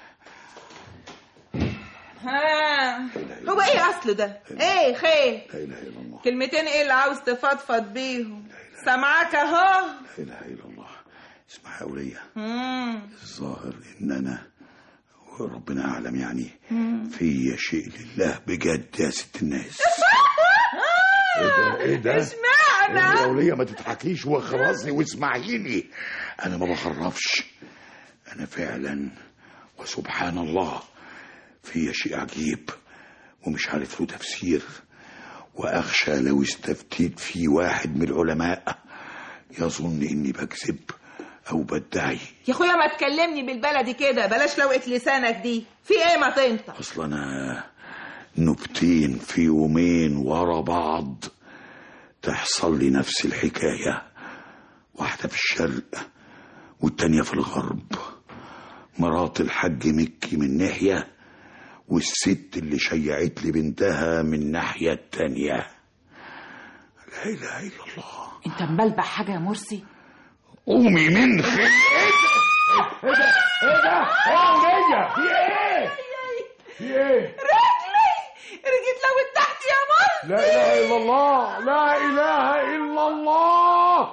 هو ايه اصله ده؟ ايه خير؟ لا اله الا الله. كلمتين ايه اللي عاوز تفضفض بيهم؟ سامعاك اهو. لا اله الا الله. اسمع يا وليه، الظاهر ان انا وربنا اعلم يعني في شيء لله بجد يا ست الناس. ايه ده اشمعنى؟ يا وليه ما تضحكيش وخلاصي واسمعيني. انا ما بخرفش، انا فعلا وسبحان الله في شيء عجيب ومش عارف له تفسير، واخشى لو استفتيت في واحد من العلماء يظن اني بكذب او بدعي. يا اخويا ما تكلمني بالبلدي كده، بلاش لوقة لسانك دي. في ايه ما تنطق؟ اصلا انا نبتين في يومين ورا بعض تحصل لي نفس الحكاية، واحدة في الشرق والتانية في الغرب. مرات الحاج مكي من ناحية والست اللي شيعت لي بنتها من الناحية التانية. لا اله الا الله. انت مبلبع حاجة يا مرسي؟ قومي من خير. ايه ده في ايه؟ رجيت لو تحت يا مرسي. لا اله الا الله، لا اله الا الله.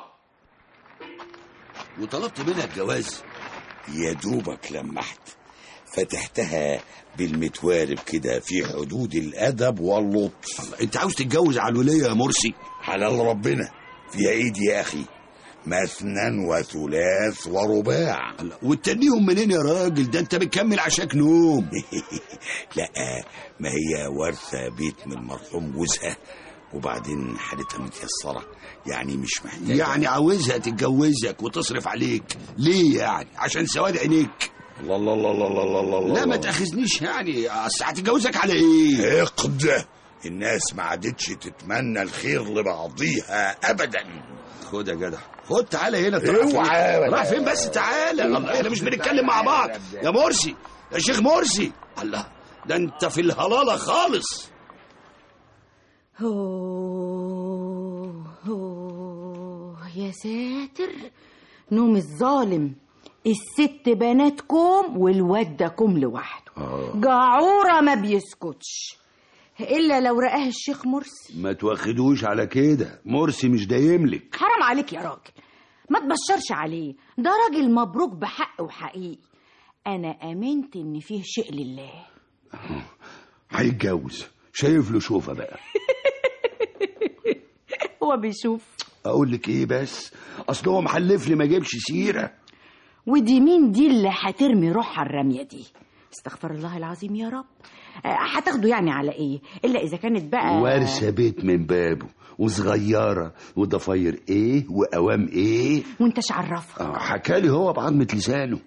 وطلبت منها الجواز؟ يا دوبك لمحت فتحتها بالمتوارب كده في حدود الادب واللطف. انت عاوز تتجوز على الولية يا مرسي؟ حلال ربنا فيها ايدي يا اخي، مثنى وثلاث ورباع. وتنيهم منين يا راجل؟ ده انت بتكمل عشاك نوم. لا، ما هي وارثة بيت من مرحوم جوزها وبعدين حالتها متيسرة، يعني مش محتاجة. يعني عاوزها تتجوزك وتصرف عليك ليه؟ يعني عشان سواد عينيك؟ الله الله الله الله الله الله. لا ما تاخذنيش، يعني اصل هتتجوزك على ايه؟ اقد. الناس ما عادتش تتمنى الخير لبعضيها ابدا. خد يا جدع، خد تعالى هنا. اوعى. راح فين بس؟ تعالى. الله، احنا مش بنتكلم مع بعض يا مرسي، يا شيخ مرسي. الله، ده انت في الهلالة خالص. يا ساتر، نوم الظالم. الست بناتكم والواد ده كوم لوحده. جعورة ما بيسكتش إلا لو رقاه الشيخ مرسي. ما تواخدوش على كده، مرسي مش دايملك. حرام عليك يا راجل، ما تبشرش عليه، ده راجل مبروك بحق وحقيقي. أنا آمنت إن فيه شيء لله. هيتجوز، شايف له شوفة بقى. هو بيشوف. أقول لك إيه بس، أصل هو محلف لي ما جابش سيرة. ودي مين دي اللي هترمي روحها الرمية دي؟ استغفر الله العظيم يا رب. هتاخده يعني على ايه الا اذا كانت بقى وارثه بيت من بابه وصغيره وضفاير ايه وقوام ايه وانتش عرفها. حكالي هو بعضمة لسانه.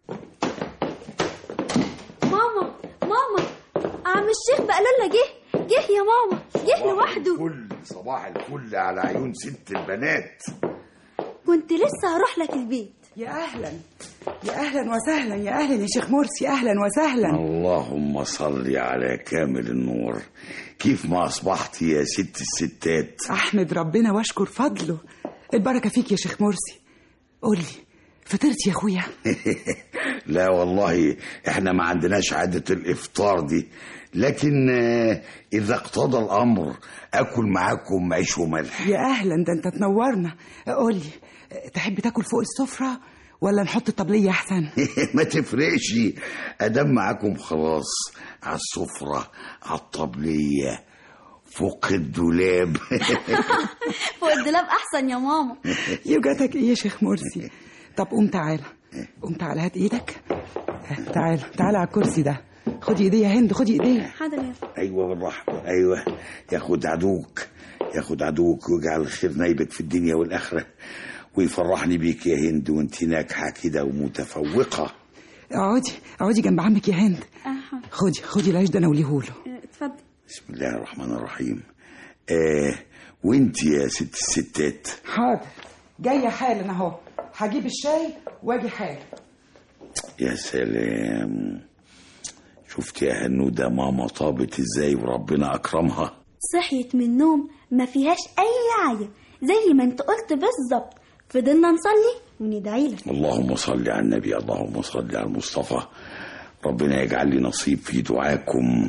ماما عم الشيخ بقلولنا جه يا ماما، جه لوحده. الفل، صباح الفل على عيون ست البنات. كنت لسه هروح لك البيت. يا اهلا وسهلا، يا اهلا يا شيخ مرسي، اهلا وسهلا. اللهم صل على كامل النور. كيف ما اصبحت يا ست الستات؟ احمد ربنا واشكر فضله. البركه فيك يا شيخ مرسي. قولي فطرت يا اخويا؟ لا والله احنا ما عندناش عادة الافطار دي، لكن اذا اقتضى الامر اكل معاكم عيش وملح. يا اهلا، ده انت تنورنا. قولي تحب تاكل فوق السفرة ولا نحط الطبلية احسن؟ ما تفرقش، ادام معاكم خلاص. على السفرة، على الطبلية، فوق الدولاب. فوق الدولاب احسن يا ماما. يوجتك ايه يا شيخ مرسي؟ طب قوم تعالى هات ايدك. تعالى على الكرسي ده. خدي ايدي يا هند، خدي ايدي. حاضر يا ايوه بالراحه، ايوه. ياخد عدوك ويجعل الخير نايبك في الدنيا والاخره، ويفرحني بيك يا هند وانت ناجحه كده ومتفوقه. اقعدي جنب عمك يا هند. خدي العيش ده انا وليهوله. اتفضل. بسم الله الرحمن الرحيم. وانت يا ست الستات؟ حاضر، جايه حالا اهو. هجيب الشاي واجي حالا. يا سلام، شفت يا هنودة ماما طابت ازاي وربنا اكرمها. صحيت من النوم ما فيهاش اي عيب، زي ما انت قلت بالظبط. فضلنا نصلي وندعي لك. اللهم صل على النبي، اللهم صل على المصطفى. ربنا يجعل لي نصيب في دعاكم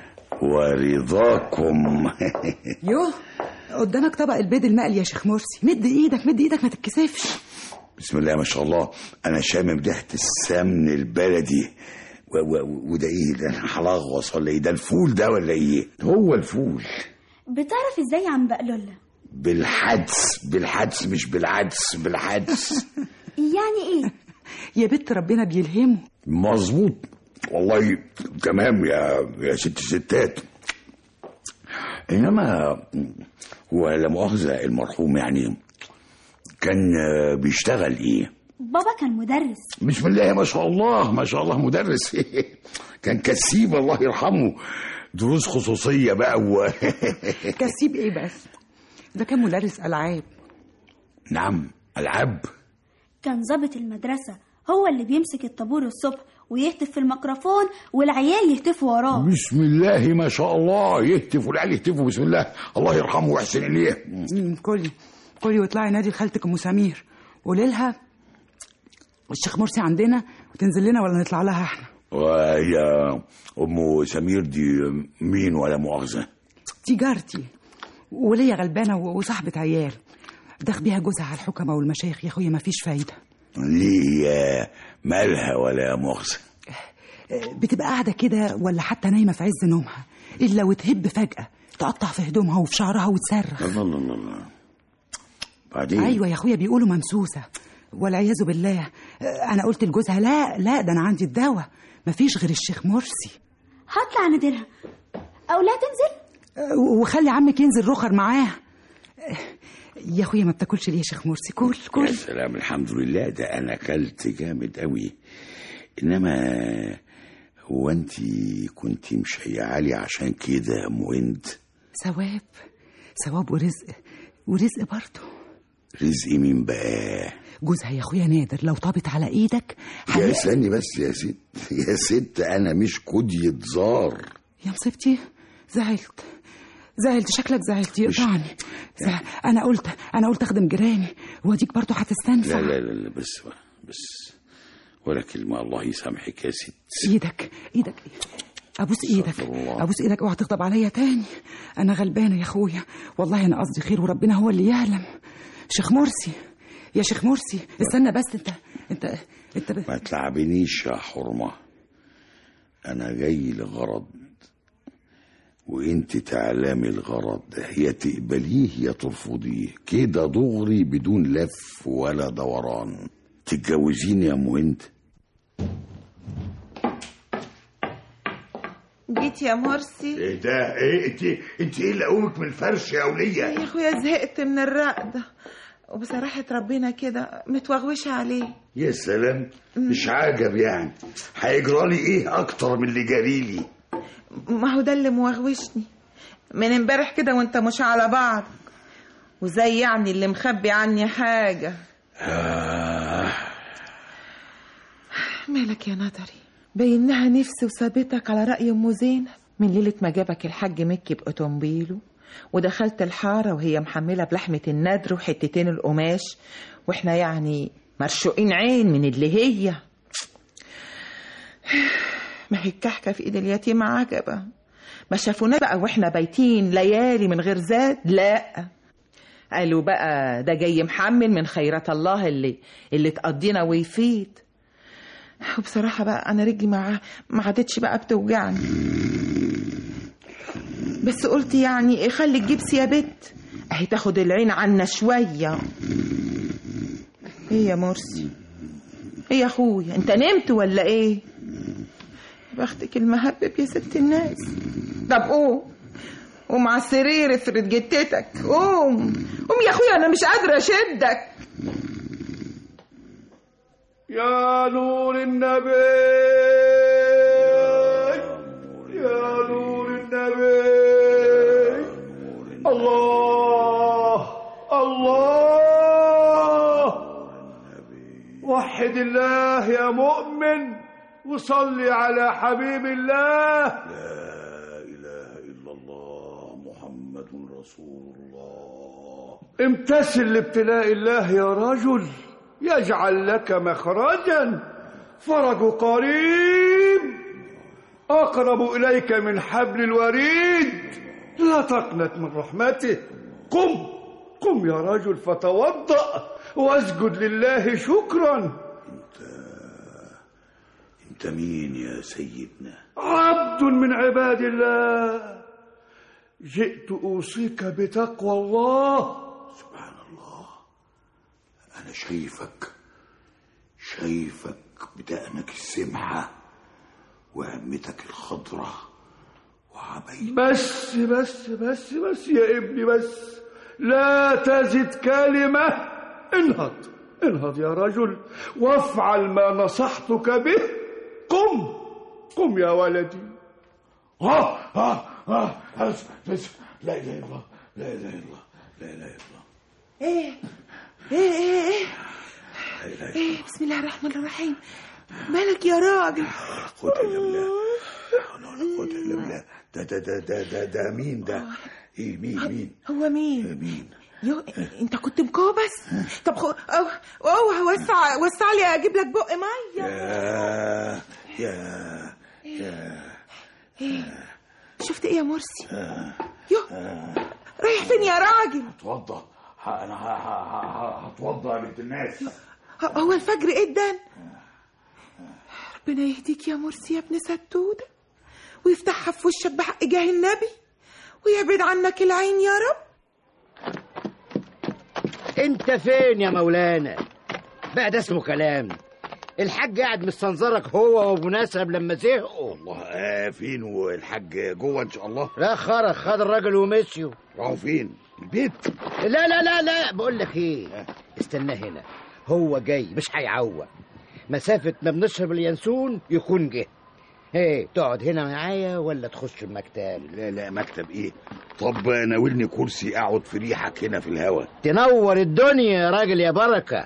ورضاكم. يوه، قدامك طبق البيض المقلي يا شيخ مرسي. مد ايدك ما تتكسفش. بسم الله ما شاء الله، انا شامم ريحه السمن البلدي. وده ايه ده؟ هلغوص ولا ايه؟ ده الفول ده ولا ايه؟ هو الفول. بتعرف ازاي يا عم بقلولة؟ بالحدس مش بالعدس، بالحدس. يعني ايه؟ يا بنت ربنا بيلهمه. مظبوط والله، تمام يا ست ستات. انما هو لا مؤاخذة المرحوم يعني كان بيشتغل ايه؟ بابا كان مدرس. بسم الله ما شاء الله مدرس. كان كسيب الله يرحمه، دروس خصوصية بقى كسيب ايه بس؟ ده كان مدرس ألعاب. نعم، ألعاب. كان ضابط المدرسة، هو اللي بيمسك الطابور الصبح ويهتف في الميكروفون والعيال يهتفوا وراه. بسم الله ما شاء الله، يهتف والعيال يهتفوا. بسم الله، الله يرحمه ويحسن إليه. كلي واطلعي نادي لخالتك أم سمير، قولي لها الشيخ مرسي عندنا وتنزل لنا ولا نطلع لها احنا. وهي أم سمير دي مين ولا مؤاخذة؟ دي جارتي وليا غلبانة وصاحبة عيال، داخ بيها جوزها على الحكمة والمشايخ. يا اخويا ما فيش فايدة. ليه مالها ولا مؤاخذة؟ بتبقى قاعدة كده ولا حتى نايمة في عز نومها، إلا وتهب فجأة تقطع في هدومها وفي شعرها وتصرخ. الله. بعدين؟ أيوة يا اخويا، بيقولوا ممسوسة والعياذ بالله. أنا قلت لجوزها لا ده أنا عندي الدواء، ما فيش غير الشيخ مرسي. هطلع نادرها أو لا تنزل. وخلي عمك ينزل رخر معاه. يا اخويا ما بتاكلش ليه يا شيخ مرسي؟ كل يا سلام، الحمد لله، ده انا اكلت جامد قوي. انما هو انت كنت مشيعة لي عشان كده يا ام هند؟ ثواب ورزق برضه. رزق مين بقى؟ جوزها يا اخويا نادر، لو طابت على ايدك يا استني بس يا ست انا مش كدية زار. يا مصيبتي، زعلت شكلك، زعلت يقطعني. انا قلت اخدم جيراني واديك برضه هتستنفع. لا بس ولا كلمة، الله يسامحك يا ست. ايدك ابوس ايدك اوعى تغضب عليا تاني. انا غلبانه يا اخويا، والله انا قصدي خير وربنا هو اللي يعلم. شيخ مرسي استنى بس. انت ما تلعبنيش يا حرمة، انا جاي لغرض وانت تعلمي الغرض ده، يا تقبليه يا ترفضيه كده دغري بدون لف ولا دوران. تتجوزيني يا ام هند؟ جيت يا مرسي. ايه ده؟ ايه انت ايه اللي قومك من الفرش يا ولية؟ يا اخويا زهقت من الرقدة، وبصراحة ربنا كده متوغوشة عليه. يا سلام، مش عجب يعني. هيجرالي ايه اكتر من اللي جاريلي؟ ما هو ده اللي موغوشني من امبارح كده وانت مش على بعض، وزي يعني اللي مخبي عني حاجة. مالك يا نظري؟ بينها نفسي وثابتك على رأي ام زينب من ليلة ما جابك الحاج مكي بأوتومبيله، ودخلت الحارة وهي محملة بلحمة الندر وحتتين القماش، واحنا يعني مرشوقين عين من اللي هي. ما هي الكحكة في ايد اليتيم عجبة، ما شافونا بقى واحنا بايتين ليالي من غير زاد. لا، قالوا بقى ده جاي محمل من خيرات الله اللي تقضينا ويفيد. وبصراحة بقى أنا رجلي ما عادتش بقى بتوجعني، بس قلت يعني خلي الجبس يا بت اهي تاخد العين عنا شوية. ايه يا مرسي؟ ايه يا اخويا، انت نمت ولا ايه؟ بختك المهبب يا ست الناس. طب قوم على السرير افرد جتتك، قوم يا اخويا، انا مش قادرة اشدك. يا نور النبي، يا نور النبي، الله وحد الله يا مؤمن وصلي على حبيب الله. لا إله إلا الله محمد رسول الله. امتثل لابتلاء الله يا رجل، يجعل لك مخرجا، فرج قريب أقرب إليك من حبل الوريد، لا تقنط من رحمته. قم يا رجل فتوضأ واسجد لله شكرا. انت مين يا سيدنا؟ عبد من عباد الله، جئت أوصيك بتقوى الله. سبحان الله، أنا شايفك بدقنك السمحة وعمتك الخضرة وعبيد. بس بس بس بس يا ابني، بس لا تزد كلمة. انهض يا رجل وافعل ما نصحتك به. قم يا ولدي. لا إله إلا الله، لا إله إلا الله، لا إله إلا الله. ايه بسم الله الرحمن الرحيم. مالك يا راجل؟ قوة إلا بالله، لا قوة إلا بالله. ده مين ده؟ ايه مين؟ هو مين؟ يو انت كنت مكوبس؟ طب وسع لي اجيب لك بق ميه. يا شفت ايه يا مرسي؟ رايح فين يا راجل؟ هتوضى، انا هتوضى يا بنت الناس. هو الفجر ادن. ربنا يهديك يا مرسي يا ابن ستودة، ويفتحها في وشك بحق جاه النبي، ويبعد عنك العين يا رب. انت فين يا مولانا؟ بقى ده اسمه كلام؟ الحاج قاعد مستنظرك هو وابو نسب لما زهقوا. والله فين والحاج جوه ان شاء الله؟ لا خد الراجل ومشيوا. راحوا فين؟ البيت؟ لا لا لا لا، بقول لك ايه، استناه هنا، هو جاي مش هيعوق، مسافة ما بنشرب اليانسون يكون جه. ايه تقعد هنا معايا ولا تخش المكتب؟ لا مكتب ايه؟ طب ناولني كرسي اقعد في ريحك هنا في الهوا. تنور الدنيا يا راجل يا بركة.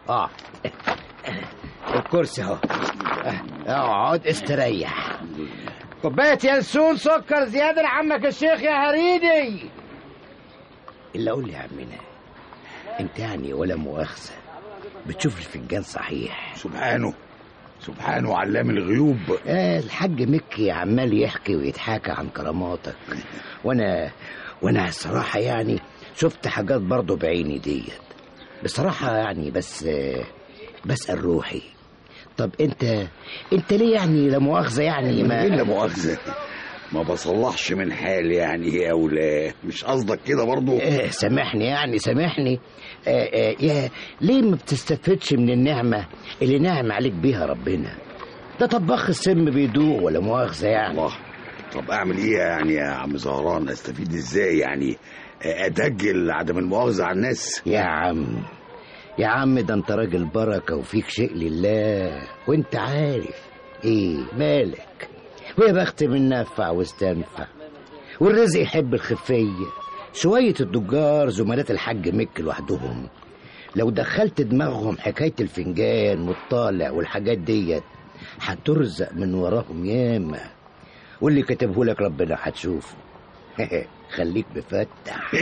الكرسي اهو، اقعد استريح. كوباية يانسون سكر زيادة لعمك الشيخ يا هريدي. إلا قول لي يا عمنا، انت يعني ولا مؤاخذة بتشوف الفنجان صحيح؟ سبحانه علام الغيوب. الحاج مكي عمال يحكي ويتحاكى عن كراماتك، وانا الصراحة يعني شفت حاجات برضو بعيني ديت بصراحة يعني، بس بسأل روحي، طب انت ليه يعني لا مؤاخذة يعني ما ايه لا مؤاخذة؟ ما بصلحش من حالي يعني او لا، مش قصدك كده برضو؟ سامحني يا ليه ما بتستفدش من النعمة اللي نعم عليك بيها ربنا؟ ده طباخ السم بيدوق ولا مؤاخذة يعني. الله، طب اعمل ايه يعني يا عم زهران؟ استفيد ازاي يعني؟ اتأجل عدم المؤاخذة على الناس؟ يا عم ده انت راجل بركة وفيك شيء لله، وانت عارف ايه مالك، ويا بخت من نفع واستنفع، والرزق يحب الخفية. شوية التجار زملات الحاج مك لوحدهم لو دخلت دماغهم حكاية الفنجان والطالع والحاجات ديت هترزق من وراهم ياما، واللي كتبه لك ربنا هتشوفه. خليك مفتح.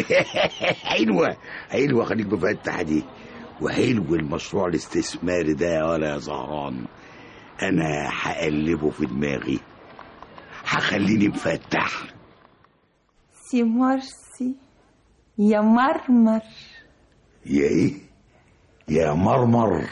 حلوة خليك مفتح دي، وحلو المشروع الاستثماري ده ولا يا زهران. انا هقلبه في دماغي، هخليني مفتح. سي مرسي يا مرمر. يا ايه؟ يا مرمر.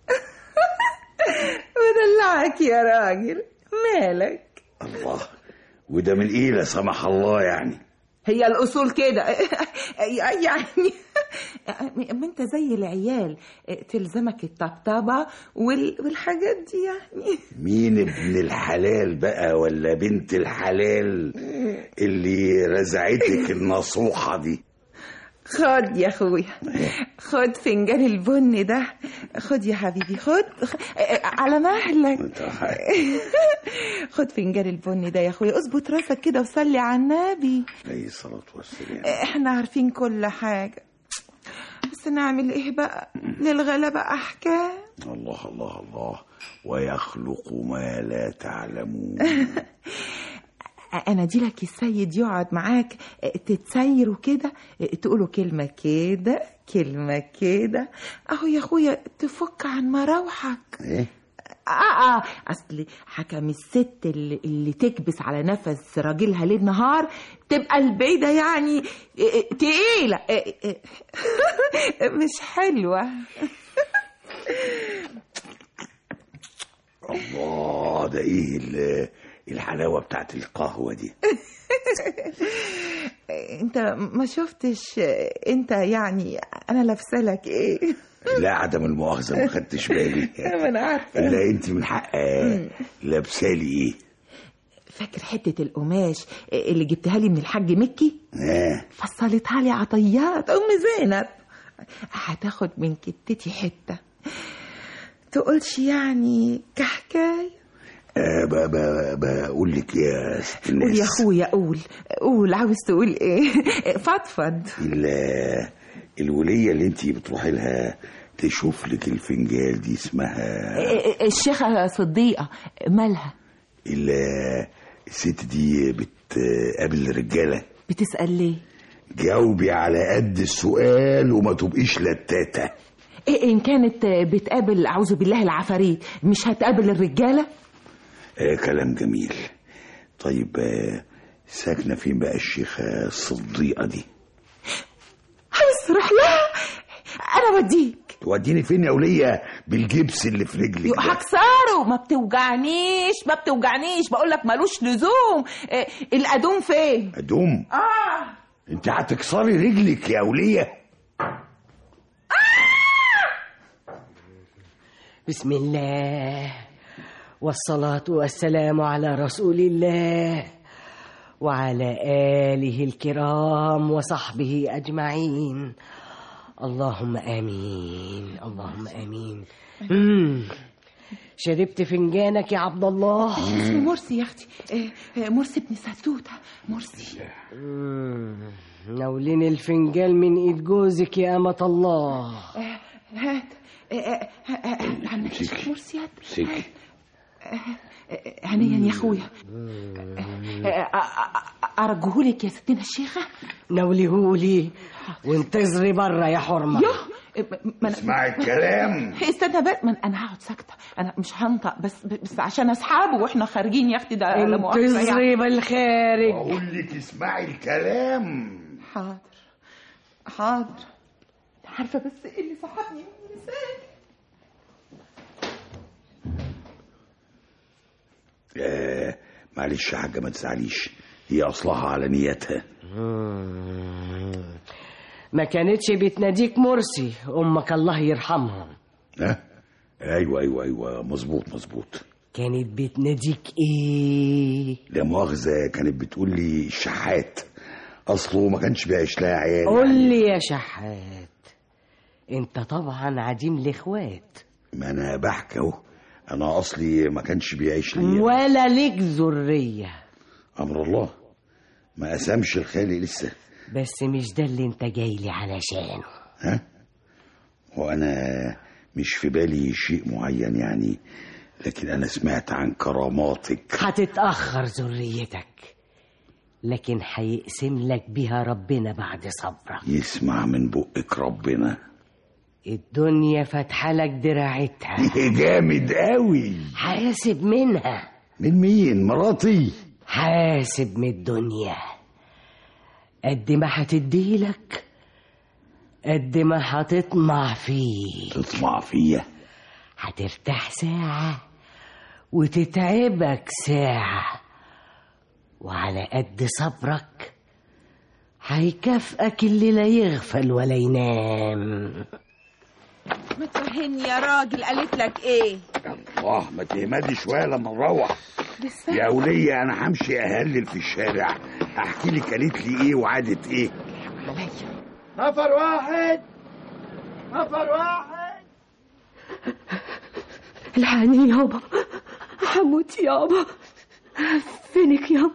ودلعك يا راجل، مالك؟ الله، وده من ايه لا سمح الله يعني؟ هي الأصول كده يعني. ما انت زي العيال تلزمك الطبطبة والحاجات دي يعني. مين ابن الحلال بقى ولا بنت الحلال اللي رزعتك النصوحة دي؟ خد يا اخويا، خد فنجان البن ده، خد يا حبيبي، خد على مهلك. خد فنجان البن ده يا اخويا، اظبط راسك كده وصلي على النبي عليه الصلاة والسلام. احنا عارفين كل حاجة، بس نعمل ايه بقى؟ للغلبة احكام. الله الله الله، ويخلق ما لا تعلمون. انا دي لك السيد يقعد معاك تتسير وكده، تقوله كلمة كده كلمة كده، اهو يا اخويا تفك عن مراوحك. ايه؟ اصل حكم الست اللي تكبس على نفس راجلها ليل نهار تبقى البيدة يعني تقيلة، مش حلوة. الله، ده ايه الحلاوة بتاعت القهوة دي؟ انت ما شفتش انت يعني انا لابسالك ايه؟ لا عدم المؤاخذة ما خدتش بالي. ما انا عارفه. لا انت من حق لابسالي ايه؟ فاكر حتة القماش اللي جبتها لي من الحاج مكي؟ فصلتها لي عطيات ام زينب، هتاخد من كتتي حتة، تقولش يعني كحكاية؟ بقول لك يا ست الناس. قول يا اخويا، قول عاوز تقول ايه؟ فضفض. الولية اللي انتي بتروحي لها تشوف لك الفنجال دي اسمها الشيخة صديقة، مالها؟ الست دي بتقابل الرجالة. بتسأل ليه؟ جاوبي على قد السؤال وما تبقيش لتاتة. إن كانت بتقابل أعوذ بالله العفاريت مش هتقابل الرجالة؟ كلام جميل. طيب ساكنة فين بقى الشيخة الصديقة دي؟ هنصرح لها، أنا وديك. توديني فين يا ولية بالجبس اللي في رجلي؟ هكسره. ما بتوجعنيش بقول لك ملوش لزوم. الأدوم فين؟ أدوم؟ انت هتكسري رجلك يا ولية. بسم الله والصلاة والسلام على رسول الله وعلى آله الكرام وصحبه أجمعين. اللهم آمين اللهم آمين. شربت فنجانك يا عبد الله؟ مرسي يا أختي، مرسي ابن ستوتة مرسي. ناولين الفنجان من إيد جوزك يا أمة الله. هات عندك مرسي هات. هنيا يا أخويا. أرجهولك يا ستنا الشيخة. ناوليهولي وانتظري بره يا حرمة. اسمعي الكلام. استنى بقى، أنا هقعد ساكتة، أنا مش هنطق بس عشان أصحابه وإحنا خارجين يا أختي. ده انتظري بالخارج. أقول لك اسمعي الكلام. حاضر عارفة بس إيه اللي سحبني من لساني. معلش يا حاجة ما تزعليش، هي أصلها على نيتها. ما كانتش بتناديك مرسي أمك الله يرحمها؟ أيوة مظبوط. كانت بتناديك إيه؟ لا مؤاخذة، كانت بتقول لي الشحات، أصله ما كانش بيعيش لها عيال. قول لي يا شحات، أنت طبعا عديم الإخوات. ما أنا بحكي أهو، أنا أصلي ما كانش بيعيش لي ولا ليك ذرية. أمر الله، ما أسامش الخالق لسه. بس مش ده اللي أنت جاي لي علشانه. وأنا مش في بالي شيء معين يعني، لكن أنا سمعت عن كراماتك. هتتأخر ذريتك، لكن هيقسم لك بيها ربنا بعد صبرك. يسمع من بقك ربنا. الدنيا فاتحة لك دراعتها. جامد قوي. حاسب منها. من مين؟ مراتي؟ حاسب من الدنيا، قد ما هتديلك قد ما هتطمع فيه. تطمع فيا؟ هترتاح ساعة وتتعبك ساعة، وعلى قد صبرك هيكافئك اللي لا يغفل ولا ينام. ما تفهمني يا راجل، قالت لك ايه؟ الله، ما تهمدي شويه لما نروح. يا ولية انا همشي اهلل في الشارع، احكي لك قالت لي ايه وعادت ايه. نفر واحد. الحقني يابا، هموت يابا. فينك يابا؟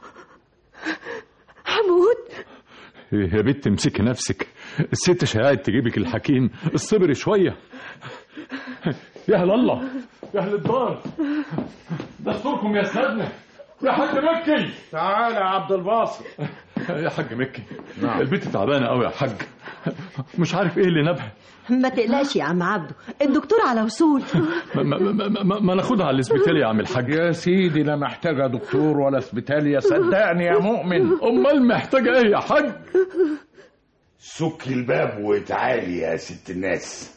هموت. يا بنت امسكي نفسك، الست شهاد تجيبك الحكيم، الصبر شوية. يا أهل الله، يا أهل الدار، دستوركم يا سيدنا. يا حاج مكي تعالى يا عبد الباسط. يا حاج مكي، البنت تعبانة قوي يا حاج، مش عارف ايه اللي نبها. ما تقلقش يا عم عبده، الدكتور على وصول. ما ناخدها على الاسبيتال يا عم الحاج. يا سيدي لا محتاجة دكتور ولا اسبيتالية، صدقني يا مؤمن. امال محتاجة ايه يا حاج؟ سكي الباب وتعالي يا ست الناس.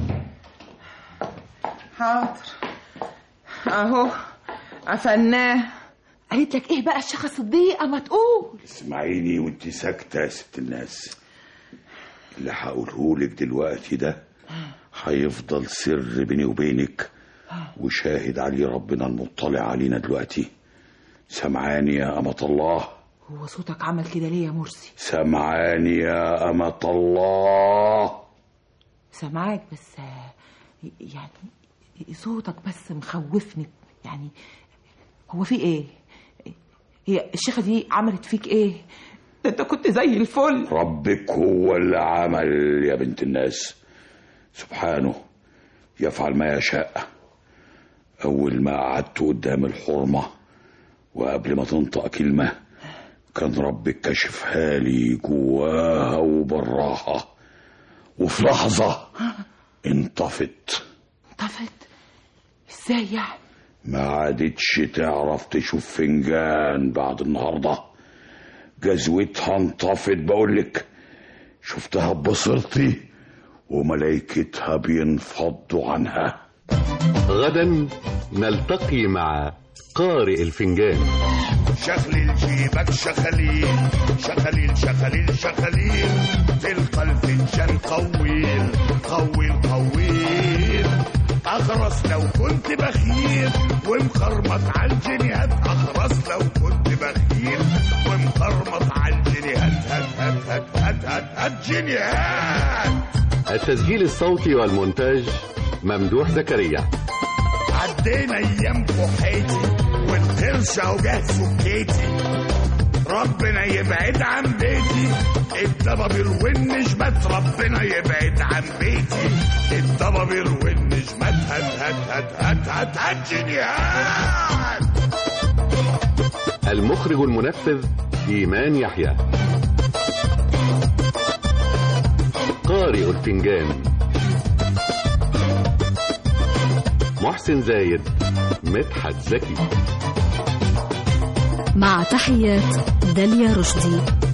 حاضر اهو قفلناه. قالت لك ايه بقى الشيخة صديقة؟ ما تقول. اسمعيني وانت ساكتة يا ست الناس. اللي هقولهولك دلوقتي ده هيفضل سر بيني وبينك، وشاهد عليه ربنا المطلع علينا دلوقتي. سمعاني يا أمة الله؟ هو صوتك عمل كده ليه يا مرسي؟ سمعاني يا أمة الله؟ سمعك، بس يعني صوتك بس مخوفني. يعني هو في ايه؟ هي الشيخة دي عملت فيك ايه؟ ده انت كنت زي الفل. ربك هو اللي عمل يا بنت الناس، سبحانه يفعل ما يشاء. أول ما قعدت قدام الحرمة وقبل ما تنطق كلمة كان ربك كشفها لي جواها وبراها، وفي لحظة انطفت. ازاي يعني؟ ما عادتش تعرف تشوف فنجان بعد النهارده. جزوتها انطفت بقولك، شفتها ببصرتي وملايكتها بينفضوا عنها. غدا نلتقي مع قارئ الفنجان. شخليل جيبك شخليل، شخليل شخليل شخليل، تلقى الفنجان قويل قويل قويل. اخرس لو كنت بخيل ومخرمط على الجنيهات، اخرس لو كنت بخيل ومخرمط على الجنيهات. هات جنيهات. التسجيل الصوتي والمونتاج ممدوح زكريا. عدينا ايام كحيتي والقرشة وجه سكيتي، ربنا يبعد عن بيتي الضبابير والنجمات، ربنا يبعد عن بيتي الضبابير والنجمات. هات جنيهات. المخرج المنفذ إيمان يحيى. قارئ الفنجان محسن زايد، مدحت زكي. مع تحيات داليا رشدي.